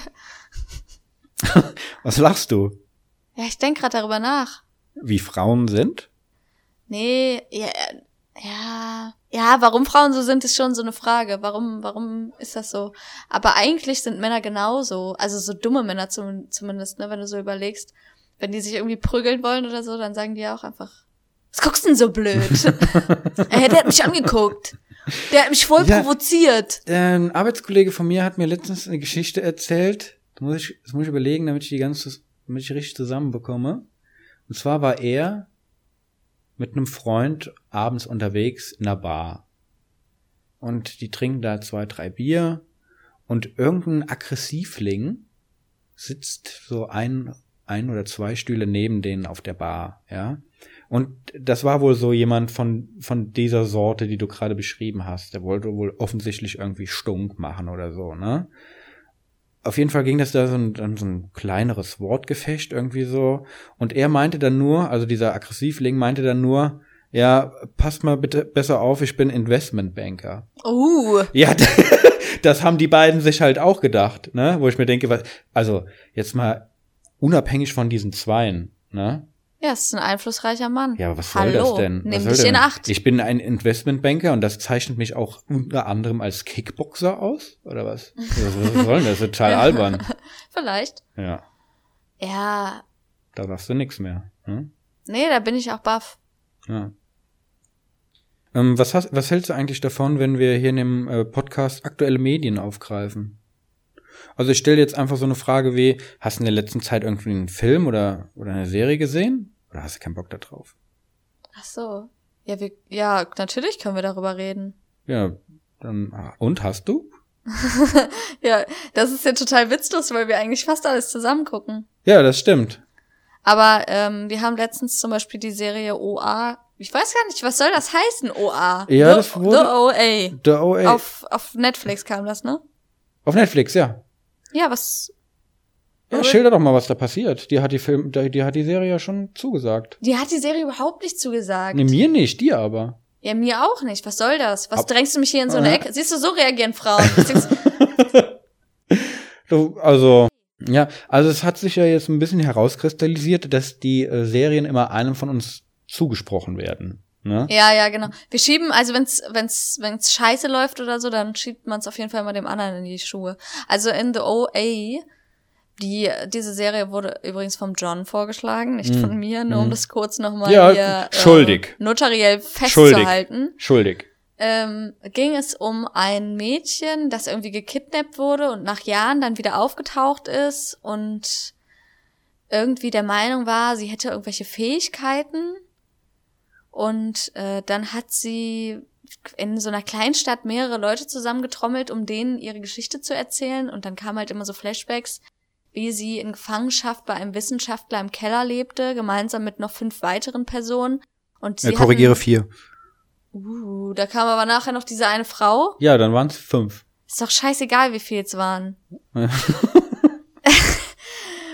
Was lachst du? Ja, ich denk gerade darüber nach. Wie Frauen sind? Nee, ja, ja, ja, warum Frauen so sind, ist schon so eine Frage. Warum, warum ist das so? Aber eigentlich sind Männer genauso. Also so dumme Männer zum, zumindest, ne, wenn du so überlegst. Wenn die sich irgendwie prügeln wollen oder so, dann sagen die ja auch einfach, was guckst du denn so blöd? Ey, der hat mich angeguckt. Der hat mich voll Ja. provoziert. Ein Arbeitskollege von mir hat mir letztens eine Geschichte erzählt. Das muss ich, das muss ich überlegen, damit ich die ganze, damit ich richtig zusammenbekomme. Und zwar war er mit einem Freund abends unterwegs in einer Bar. Und die trinken da zwei, drei Bier. Und irgendein Aggressivling sitzt so ein, ein oder zwei Stühle neben denen auf der Bar, ja. Und das war wohl so jemand von von dieser Sorte, die du gerade beschrieben hast. Der wollte wohl offensichtlich irgendwie stunk machen oder so, ne? Auf jeden Fall ging das da so ein, dann so ein kleineres Wortgefecht irgendwie so. Und er meinte dann nur, also dieser Aggressivling meinte dann nur, ja, passt mal bitte besser auf, ich bin Investmentbanker. Uh, Ja, das haben die beiden sich halt auch gedacht, ne? Wo ich mir denke, was, also jetzt mal unabhängig von diesen Zweien, ne? ja, es ist ein einflussreicher Mann. Ja, aber was soll Hallo, das denn? Was nimm soll dich denn? in Acht. Ich bin ein Investmentbanker und das zeichnet mich auch unter anderem als Kickboxer aus? Oder was? Was soll denn das? Das ist total albern. Vielleicht. Ja, Ja, da sagst du nix mehr. Hm? nee, da bin ich auch baff. Ja. Ähm, was, hast, was hältst du eigentlich davon, wenn wir hier in dem äh, Podcast aktuelle Medien aufgreifen? Also ich stelle jetzt einfach so eine Frage wie, hast du in der letzten Zeit irgendwie einen Film oder, oder eine Serie gesehen? Oder hast du keinen Bock da drauf? Ach so. Ja, wir, ja, natürlich können wir darüber reden. Ja, dann, und hast du? Ja, das ist ja total witzlos, weil wir eigentlich fast alles zusammen gucken. Ja, das stimmt. Aber ähm, wir haben letztens zum Beispiel die Serie O A. Ich weiß gar nicht, was soll das heißen, O A? Ja, The, das wurde- The O A. The O A. Auf, auf Netflix kam das, ne? Auf Netflix, ja. Ja, was... Ja, schilder doch mal, was da passiert. Die hat die Film, die, die hat die Serie ja schon zugesagt. Die hat die Serie überhaupt nicht zugesagt. Nee, mir nicht, dir aber. Ja, mir auch nicht. Was soll das? Was Ab- drängst du mich hier in so eine Äh. Ecke? Siehst du, so reagieren Frauen. Beziehungs- Du, also, ja, also es hat sich ja jetzt ein bisschen herauskristallisiert, dass die äh, Serien immer einem von uns zugesprochen werden. Ne? Ja, ja, genau. Wir schieben, also wenn's, wenn's, wenn's scheiße läuft oder so, dann schiebt man es auf jeden Fall mal dem anderen in die Schuhe. Also in The O A, die, diese Serie wurde übrigens vom John vorgeschlagen, nicht Mm. von mir, nur um Mm. das kurz nochmal Ja, hier schuldig. Äh, notariell Schuldig. festzuhalten. Schuldig. Ähm, ging es um ein Mädchen, das irgendwie gekidnappt wurde und nach Jahren dann wieder aufgetaucht ist und irgendwie der Meinung war, sie hätte irgendwelche Fähigkeiten. Und äh, dann hat sie in so einer Kleinstadt mehrere Leute zusammengetrommelt, um denen ihre Geschichte zu erzählen. Und dann kamen halt immer so Flashbacks, wie sie in Gefangenschaft bei einem Wissenschaftler im Keller lebte, gemeinsam mit noch fünf weiteren Personen. Und sie Ja, korrigiere hatten, vier. uh, da kam aber nachher noch diese eine Frau. Ja, dann waren es fünf. Ist doch scheißegal, wie viel es waren.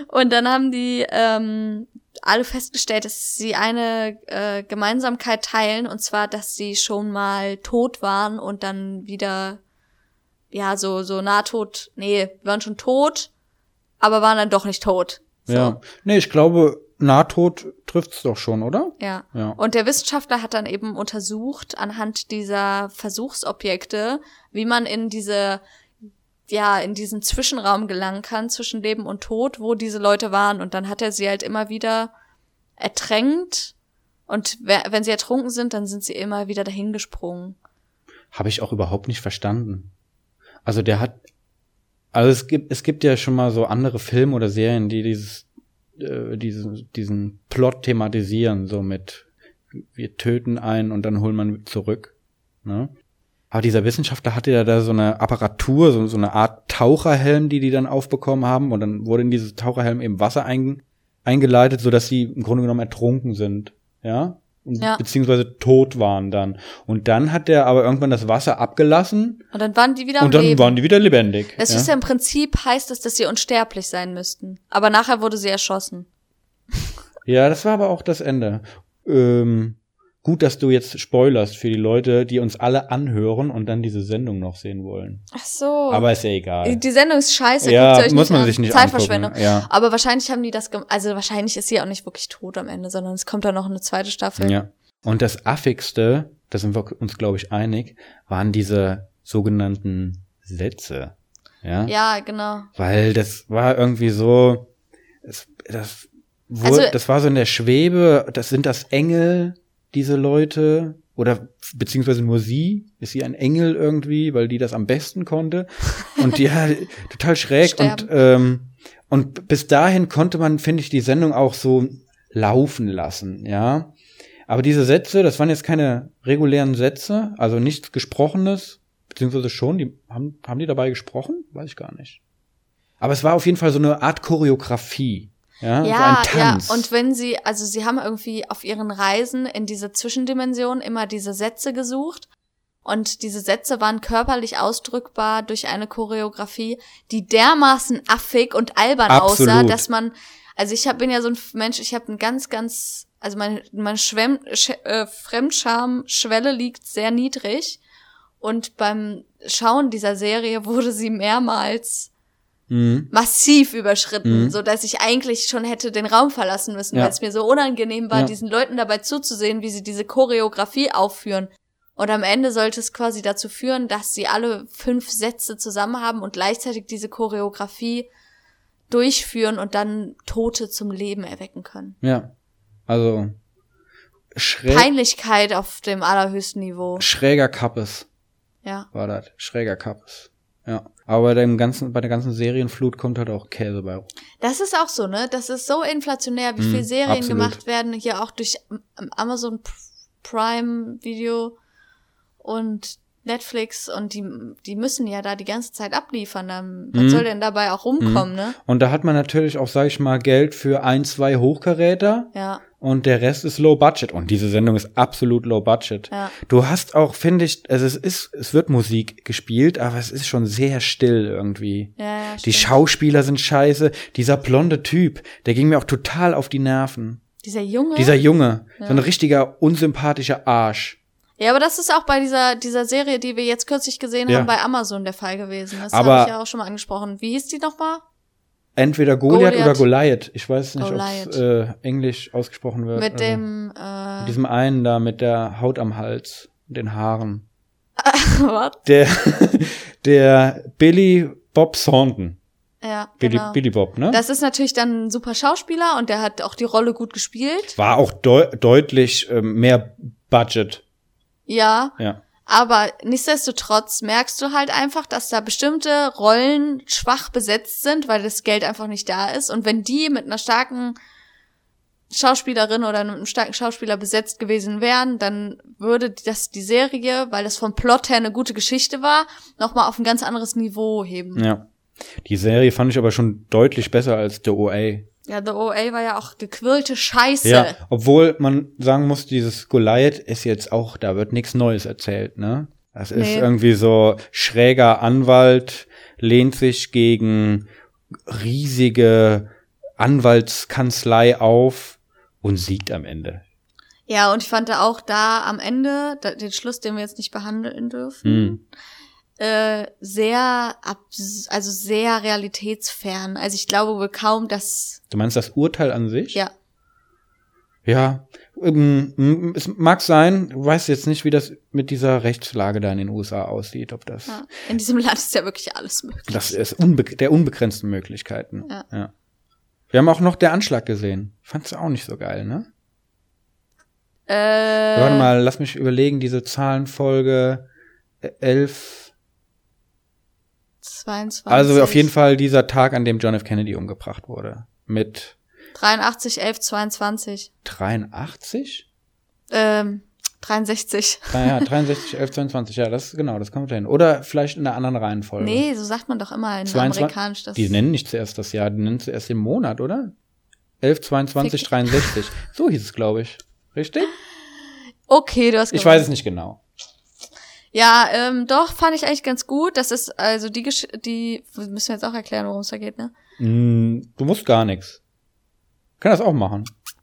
Und dann haben die ähm, alle festgestellt, dass sie eine äh, Gemeinsamkeit teilen, und zwar, dass sie schon mal tot waren und dann wieder, ja, so so Nahtod, nee, waren schon tot, aber waren dann doch nicht tot. So. Ja, nee, ich glaube, Nahtod trifft's doch schon, oder? Ja. Ja. Und der Wissenschaftler hat dann eben untersucht, anhand dieser Versuchsobjekte, wie man in diese, ja, in diesen Zwischenraum gelangen kann, zwischen Leben und Tod, wo diese Leute waren. Und dann hat er sie halt immer wieder ertränkt. Und wenn sie ertrunken sind, dann sind sie immer wieder dahingesprungen. Habe ich auch überhaupt nicht verstanden. Also der hat, also es gibt, es gibt ja schon mal so andere Filme oder Serien, die dieses diesen, diesen Plot thematisieren, so mit wir töten einen und dann holen wir zurück. Ne? Aber dieser Wissenschaftler hatte ja da so eine Apparatur, so, so eine Art Taucherhelm, die die dann aufbekommen haben, und dann wurde in dieses Taucherhelm eben Wasser ein, eingeleitet, sodass sie im Grunde genommen ertrunken sind. Ja? Ja. Beziehungsweise tot waren dann. Und dann hat der aber irgendwann das Wasser abgelassen. Und dann waren die wieder am Und dann Leben. waren die wieder lebendig. Das ja? ist ja im Prinzip, heißt das, dass sie unsterblich sein müssten. Aber nachher wurde sie erschossen. Ja, das war aber auch das Ende. Ähm, gut, dass du jetzt spoilerst für die Leute, die uns alle anhören und dann diese Sendung noch sehen wollen. Ach so. Aber ist ja egal. Die Sendung ist scheiße. Ja, guckt sie euch muss nicht man an. sich nicht Zeitverschwendung. angucken, ja. Aber wahrscheinlich haben die das, gem- also wahrscheinlich ist sie auch nicht wirklich tot am Ende, sondern es kommt da noch eine zweite Staffel. Ja. Und das Affigste, da sind wir uns, glaube ich, einig, waren diese sogenannten Sätze. Ja, Ja, genau. weil das war irgendwie so, das, das, wurde, Also- das war so in der Schwebe, das sind das Engel, diese Leute, oder beziehungsweise nur sie, ist sie ein Engel irgendwie, weil die das am besten konnte. Und die ja, total schräg. Sterben. Und, ähm, und bis dahin konnte man, finde ich, die Sendung auch so laufen lassen, ja. Aber diese Sätze, das waren jetzt keine regulären Sätze, also nichts Gesprochenes, beziehungsweise schon, die haben, haben die dabei gesprochen? Weiß ich gar nicht. Aber es war auf jeden Fall so eine Art Choreografie, ja, so Ja, ein Tanz. ja, und wenn sie, also sie haben irgendwie auf ihren Reisen in diese Zwischendimension immer diese Sätze gesucht, und diese Sätze waren körperlich ausdrückbar durch eine Choreografie, die dermaßen affig und albern Absolut. aussah, dass man, also ich hab, bin ja so ein Mensch, ich habe ein ganz, ganz, also meine, meine Schwemm, Sch, äh, Fremdscham-Schwelle liegt sehr niedrig, und beim Schauen dieser Serie wurde sie mehrmals Mhm. massiv überschritten, Mhm. so dass ich eigentlich schon hätte den Raum verlassen müssen, Ja. weil es mir so unangenehm war, Ja. diesen Leuten dabei zuzusehen, wie sie diese Choreografie aufführen. Und am Ende sollte es quasi dazu führen, dass sie alle fünf Sätze zusammen haben und gleichzeitig diese Choreografie durchführen und dann Tote zum Leben erwecken können. Ja, also schräg, Peinlichkeit auf dem allerhöchsten Niveau. schräger Kappes Ja. war das, schräger Kappes. Ja, aber bei dem ganzen, bei der ganzen Serienflut kommt halt auch Käse bei. Das ist auch so, ne? Das ist so inflationär, wie Mm, viel Serien absolut. gemacht werden, hier auch durch ähm, Amazon P- Prime Video und Netflix, und die die müssen ja da die ganze Zeit abliefern. Dann, was Mhm. soll denn dabei auch rumkommen, ne? Und da hat man natürlich auch, sag ich mal, Geld für ein, zwei Hochkaräter. Ja, Und der Rest ist Low Budget. Und diese Sendung ist absolut Low Budget. ja. Du hast auch, finde ich, also es ist, es wird Musik gespielt, aber es ist schon sehr still irgendwie. Ja, ja, Die stimmt. Schauspieler sind scheiße. Dieser blonde Typ, der ging mir auch total auf die Nerven. Dieser Junge. Dieser Junge, Ja. so ein richtiger unsympathischer Arsch. Ja, aber das ist auch bei dieser dieser Serie, die wir jetzt kürzlich gesehen Ja. haben, bei Amazon der Fall gewesen. Das Aber- habe ich ja auch schon mal angesprochen. Wie hieß die nochmal? Entweder Goliath, Goliath. oder Goliath. Ich weiß nicht, ob Goliath. es äh, englisch ausgesprochen wird. Mit Also, dem, mit äh, diesem einen da, mit der Haut am Hals und den Haaren. was? Der, der Billy Bob Thornton. Ja, Billy, genau. Billy Bob, ne? Das ist natürlich dann ein super Schauspieler, und der hat auch die Rolle gut gespielt. War auch deu deutlich ähm, mehr Budget. Ja, Ja. aber nichtsdestotrotz merkst du halt einfach, dass da bestimmte Rollen schwach besetzt sind, weil das Geld einfach nicht da ist. Und wenn die mit einer starken Schauspielerin oder einem starken Schauspieler besetzt gewesen wären, dann würde das die Serie, weil das vom Plot her eine gute Geschichte war, nochmal auf ein ganz anderes Niveau heben. Ja. Die Serie fand ich aber schon deutlich besser als The O A. Ja, The O A war ja auch gequirlte Scheiße. Ja, obwohl man sagen muss, dieses Goliath ist jetzt auch, da wird nichts Neues erzählt, ne? Das ist Nee. irgendwie so schräger Anwalt, lehnt sich gegen riesige Anwaltskanzlei auf und siegt am Ende. Ja, und ich fand da auch da am Ende, da, den Schluss, den wir jetzt nicht behandeln dürfen, Hm. äh, sehr, abs- also sehr realitätsfern. Also ich glaube wohl kaum, dass, Du meinst das Urteil an sich? ja, Ja, ähm, m- es mag sein, du weißt jetzt nicht, wie das mit dieser Rechtslage da in den U S A aussieht, ob das, ja, in diesem Land ist ja wirklich alles möglich. das ist unbe der unbegrenzten Möglichkeiten. Ja. Ja. Wir haben auch noch der Anschlag gesehen. Fandst du auch nicht so geil, ne? Äh, Warte mal, lass mich überlegen, diese Zahlenfolge äh, elf. zweiundzwanzig. Also auf jeden Fall dieser Tag, an dem John F. Kennedy umgebracht wurde. Mit dreiundachtzig, elf, zweiundzwanzig. dreiundachtzig? Ähm, dreiundsechzig. Ah, ja, dreiundsechzig, elf, zweiundzwanzig. Ja, das genau, das kommt hin. Oder vielleicht in einer anderen Reihenfolge. Nee, so sagt man doch immer in zweiundzwanzig amerikanisch. Das Die nennen nicht zuerst das Jahr, die nennen zuerst den Monat, oder? elf, zweiundzwanzig, Fick. dreiundsechzig. So hieß es, glaube ich. Richtig? Okay, du hast Ich gewonnen. weiß es nicht genau. Ja, ähm, doch, fand ich eigentlich ganz gut. Das ist also die Gesch die müssen wir jetzt auch erklären, worum es da geht, ne? Hm, du musst gar nichts. Kann das auch machen.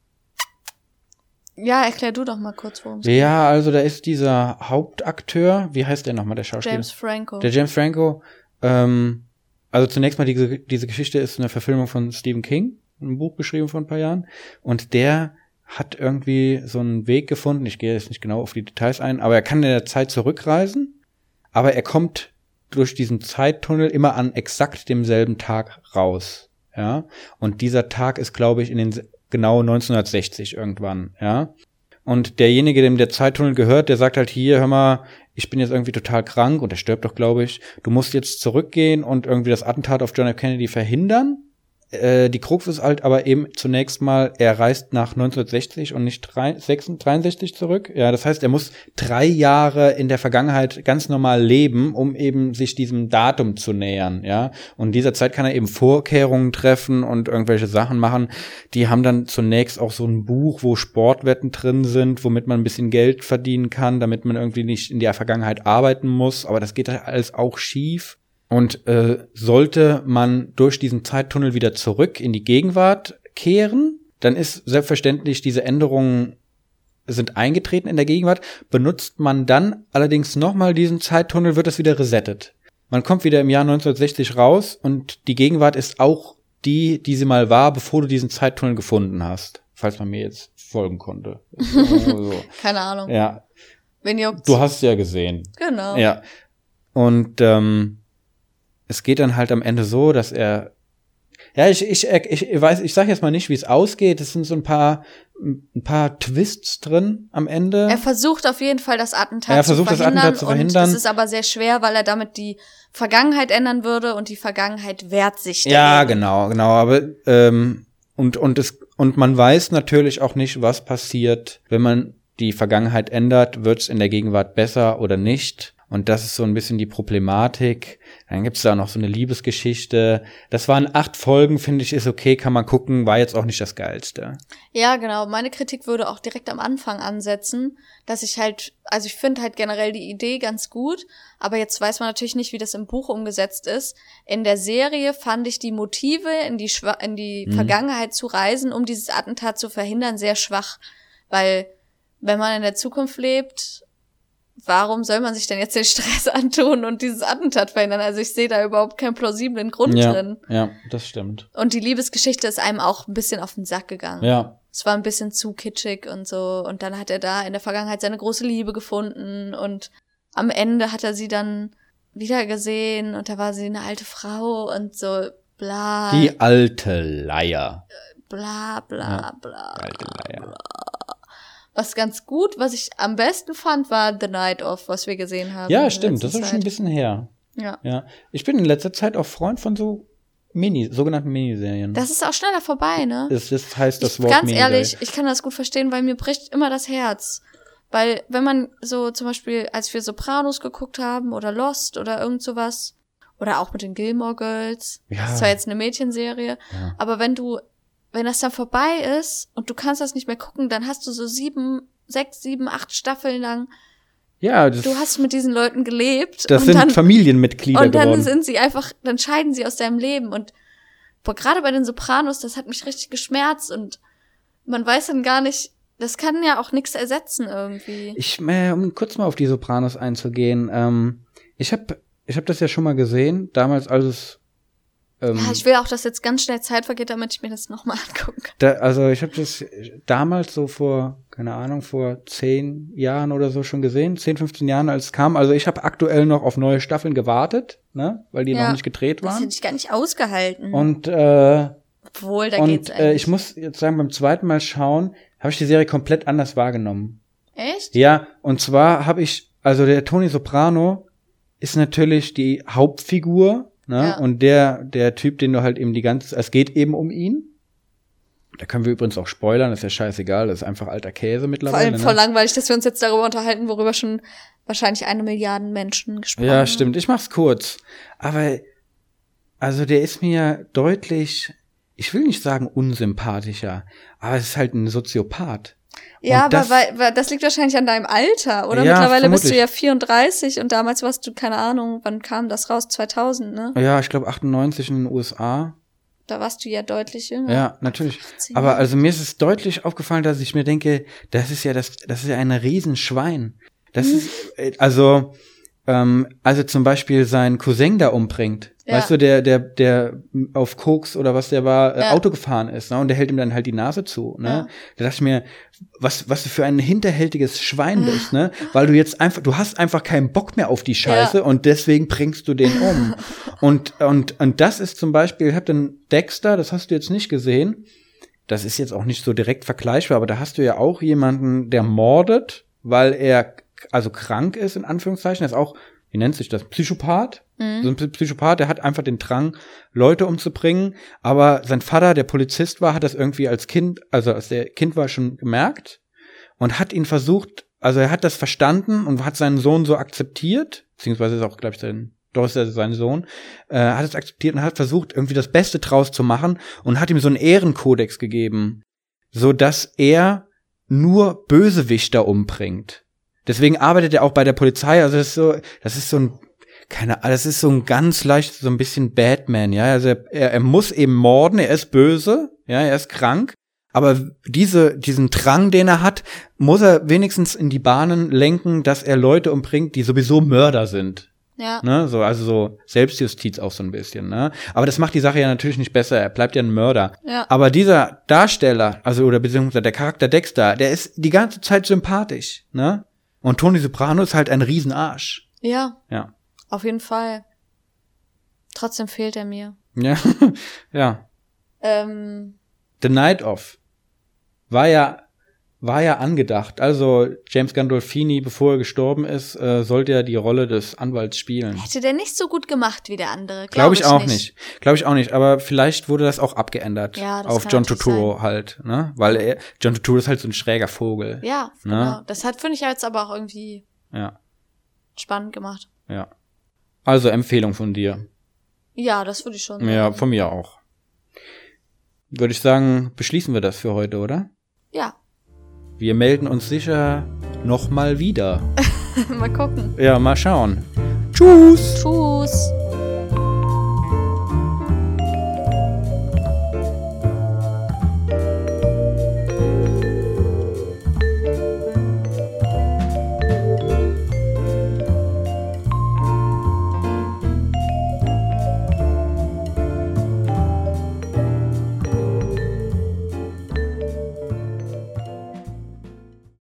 Ja, erklär du doch mal kurz, worum es geht. Ja, also da ist dieser Hauptakteur, wie heißt der nochmal, der Schauspieler? James Franco. Der James Franco, ähm, also zunächst mal, diese, diese Geschichte ist eine Verfilmung von Stephen King, ein Buch geschrieben vor ein paar Jahren, und der hat irgendwie so einen Weg gefunden, ich gehe jetzt nicht genau auf die Details ein, aber er kann in der Zeit zurückreisen, aber er kommt durch diesen Zeittunnel immer an exakt demselben Tag raus, ja, und dieser Tag ist, glaube ich, in den genau neunzehnhundertsechzig irgendwann, ja, und derjenige, dem der Zeittunnel gehört, der sagt halt, hier, hör mal, ich bin jetzt irgendwie total krank, und er stirbt doch, glaube ich, du musst jetzt zurückgehen und irgendwie das Attentat auf John F. Kennedy verhindern. Äh, die Krux ist halt aber eben zunächst mal, er reist nach neunzehnhundertsechzig und nicht dreiundsechzig zurück. Ja, das heißt, er muss drei Jahre in der Vergangenheit ganz normal leben, um eben sich diesem Datum zu nähern, ja. Und in dieser Zeit kann er eben Vorkehrungen treffen und irgendwelche Sachen machen. Die haben dann zunächst auch so ein Buch, wo Sportwetten drin sind, womit man ein bisschen Geld verdienen kann, damit man irgendwie nicht in der Vergangenheit arbeiten muss. Aber das geht alles auch schief. Und äh, sollte man durch diesen Zeittunnel wieder zurück in die Gegenwart kehren, dann ist selbstverständlich, diese Änderungen sind eingetreten in der Gegenwart. Benutzt man dann allerdings nochmal diesen Zeittunnel, wird das wieder resettet. Man kommt wieder im Jahr neunzehnhundertsechzig raus und die Gegenwart ist auch die, die sie mal war, bevor du diesen Zeittunnel gefunden hast. Falls man mir jetzt folgen konnte. So. Keine Ahnung. Ja, Wen juckt's? du hast ja gesehen. Genau. Ja. Und ähm, es geht dann halt am Ende so, dass er, ja, ich ich ich weiß, ich sag jetzt mal nicht, wie es ausgeht. Es sind so ein paar ein paar Twists drin am Ende. Er versucht auf jeden Fall das Attentat Er zu versucht, das verhindern. Attentat zu verhindern. Und es ist aber sehr schwer, weil er damit die Vergangenheit ändern würde und die Vergangenheit wehrt sich dagegen. Ja, genau, genau. Aber ähm, und und es und man weiß natürlich auch nicht, was passiert, wenn man die Vergangenheit ändert. Wird es in der Gegenwart besser oder nicht? Und das ist so ein bisschen die Problematik. Dann gibt's da noch so eine Liebesgeschichte. Das waren acht Folgen, finde ich, ist okay, kann man gucken, war jetzt auch nicht das Geilste. Ja, genau. Meine Kritik würde auch direkt am Anfang ansetzen, dass ich halt, also ich finde halt generell die Idee ganz gut, aber jetzt weiß man natürlich nicht, wie das im Buch umgesetzt ist. In der Serie fand ich die Motive, in die, Schwa- in die Mhm. Vergangenheit zu reisen, um dieses Attentat zu verhindern, sehr schwach. Weil, wenn man in der Zukunft lebt, warum soll man sich denn jetzt den Stress antun und dieses Attentat verhindern? Also ich sehe da überhaupt keinen plausiblen Grund ja, drin. ja, das stimmt. Und die Liebesgeschichte ist einem auch ein bisschen auf den Sack gegangen. Ja, Es war ein bisschen zu kitschig und so. Und dann hat er da in der Vergangenheit seine große Liebe gefunden. Und am Ende hat er sie dann wieder gesehen. Und da war sie eine alte Frau und so bla, die alte Leier. bla, bla, Ja, bla. Alte Leier. Was ganz gut, was ich am besten fand, war The Night Of, was wir gesehen haben. Ja, in stimmt, das letzter ist schon ein Zeit. bisschen her. Ja. Ja, ich bin in letzter Zeit auch Freund von so Mini, sogenannten Miniserien. Das ist auch schneller vorbei, ne? das, das heißt das Ich, Wort ganz Miniserie. ehrlich, ich kann das gut verstehen, weil mir bricht immer das Herz. Weil wenn man so zum Beispiel, als wir Sopranos geguckt haben oder Lost oder irgend sowas, oder auch mit den Gilmore Girls, Ja. das ist zwar jetzt eine Mädchenserie, Ja. aber wenn du, wenn das dann vorbei ist und du kannst das nicht mehr gucken, dann hast du so sieben, sechs, sieben, acht Staffeln lang, Ja, das, du hast mit diesen Leuten gelebt das und sind dann, Familienmitglieder und dann geworden. sind sie einfach, dann scheiden sie aus deinem Leben und boah, gerade bei den Sopranos, das hat mich richtig geschmerzt und man weiß dann gar nicht, das kann ja auch nichts ersetzen irgendwie. Ich, äh, um kurz mal auf die Sopranos einzugehen, ähm, ich habe ich hab das ja schon mal gesehen, damals als es ähm, ja, ich will auch, dass jetzt ganz schnell Zeit vergeht, damit ich mir das nochmal angucken kann. Da, also ich habe das damals so vor, keine Ahnung, vor zehn Jahren oder so schon gesehen, zehn, fünfzehn Jahren, als es kam. Also ich habe aktuell noch auf neue Staffeln gewartet, ne, weil die Ja, noch nicht gedreht Das waren. hätte ich gar nicht ausgehalten. Und äh, Obwohl, da und geht's äh, eigentlich. ich muss jetzt sagen, beim zweiten Mal schauen, habe ich die Serie komplett anders wahrgenommen. Echt? Ja, und zwar habe ich, also der Tony Soprano ist natürlich die Hauptfigur, ne? Ja. Und der der Typ, den du halt eben die ganze, es geht eben um ihn. Da können wir übrigens auch spoilern, das ist ja scheißegal, das ist einfach alter Käse Vor mittlerweile. allem voll Ne? langweilig, dass wir uns jetzt darüber unterhalten, worüber schon wahrscheinlich eine Milliarde Menschen gesprochen haben. Ja, stimmt. Ich mach's kurz. Aber also der ist mir deutlich, ich will nicht sagen unsympathischer, aber es ist halt ein Soziopath. Ja, Und aber das- weil, weil das liegt wahrscheinlich an deinem Alter, oder? Ja, Mittlerweile bist du vermutlich. ja vierunddreißig und damals warst du, keine Ahnung, wann kam das raus? zweitausend, ne? Ja, ich glaube achtundneunzig in den U S A. Da warst du ja deutlich jünger. Ja, natürlich. achtzehn. Aber also mir ist es deutlich aufgefallen, dass ich mir denke, das ist ja das, das ist ja ein Riesenschwein. Das ist, äh, also, ähm, also zum Beispiel sein Cousin da umbringt. Ja. Weißt du, der, der, der auf Koks oder was der war, äh, Ja. Auto gefahren ist, ne? Und der hält ihm dann halt die Nase zu, ne? Ja. Da dachte ich mir, was, was du für ein hinterhältiges Schwein bist, ne? Weil du jetzt einfach, du hast einfach keinen Bock mehr auf die Scheiße Ja. und deswegen bringst du den um. und, und, und das ist zum Beispiel, ich hab den Dexter, das hast du jetzt nicht gesehen. Das ist jetzt auch nicht so direkt vergleichbar, aber da hast du ja auch jemanden, der mordet, weil er also krank ist, in Anführungszeichen. Er ist auch, wie nennt sich das, Psychopath? Mhm. So ein Psy- Psychopath, der hat einfach den Drang, Leute umzubringen. Aber sein Vater, der Polizist war, hat das irgendwie als Kind, also als der Kind war, schon gemerkt und hat ihn versucht, also er hat das verstanden und hat seinen Sohn so akzeptiert, beziehungsweise ist auch, glaube ich, sein, doch ist er sein Sohn, äh, hat es akzeptiert und hat versucht, irgendwie das Beste draus zu machen und hat ihm so einen Ehrenkodex gegeben, so dass er nur Bösewichter umbringt. Deswegen arbeitet er auch bei der Polizei, also das ist so, das ist so ein, keine Ahnung, das ist so ein ganz leicht, so ein bisschen Batman, ja, also er, er muss eben morden, er ist böse, ja, er ist krank, aber diese, diesen Drang, den er hat, muss er wenigstens in die Bahnen lenken, dass er Leute umbringt, die sowieso Mörder sind. Ja. Ne, so, also so Selbstjustiz auch so ein bisschen, ne? Aber das macht die Sache ja natürlich nicht besser, er bleibt ja ein Mörder. Ja. Aber dieser Darsteller, also oder beziehungsweise der Charakter Dexter, der ist die ganze Zeit sympathisch, ne? Und Tony Soprano ist halt ein Riesenarsch. Ja, Ja. auf jeden Fall. Trotzdem fehlt er mir. Ja. ja. Ähm, The Night Of war ja war ja angedacht. Also James Gandolfini, bevor er gestorben ist, äh, sollte ja die Rolle des Anwalts spielen. hätte der nicht so gut gemacht wie der andere. Glaube ich auch nicht. Glaube ich auch nicht. Aber vielleicht wurde das auch abgeändert Ja, das auf kann John natürlich Turturro halt, ne? Weil er, John Turturro ist halt so ein schräger Vogel. Ja, Ne? genau. Das hat, finde ich, jetzt aber auch irgendwie Ja, spannend gemacht. ja. Also Empfehlung von dir. Ja, das würde ich schon Ja, sagen. von mir auch. Würde ich sagen, beschließen wir das für heute, oder? Ja, Wir melden uns sicher noch mal wieder. mal gucken. Ja, mal schauen. Tschüss! Tschüss.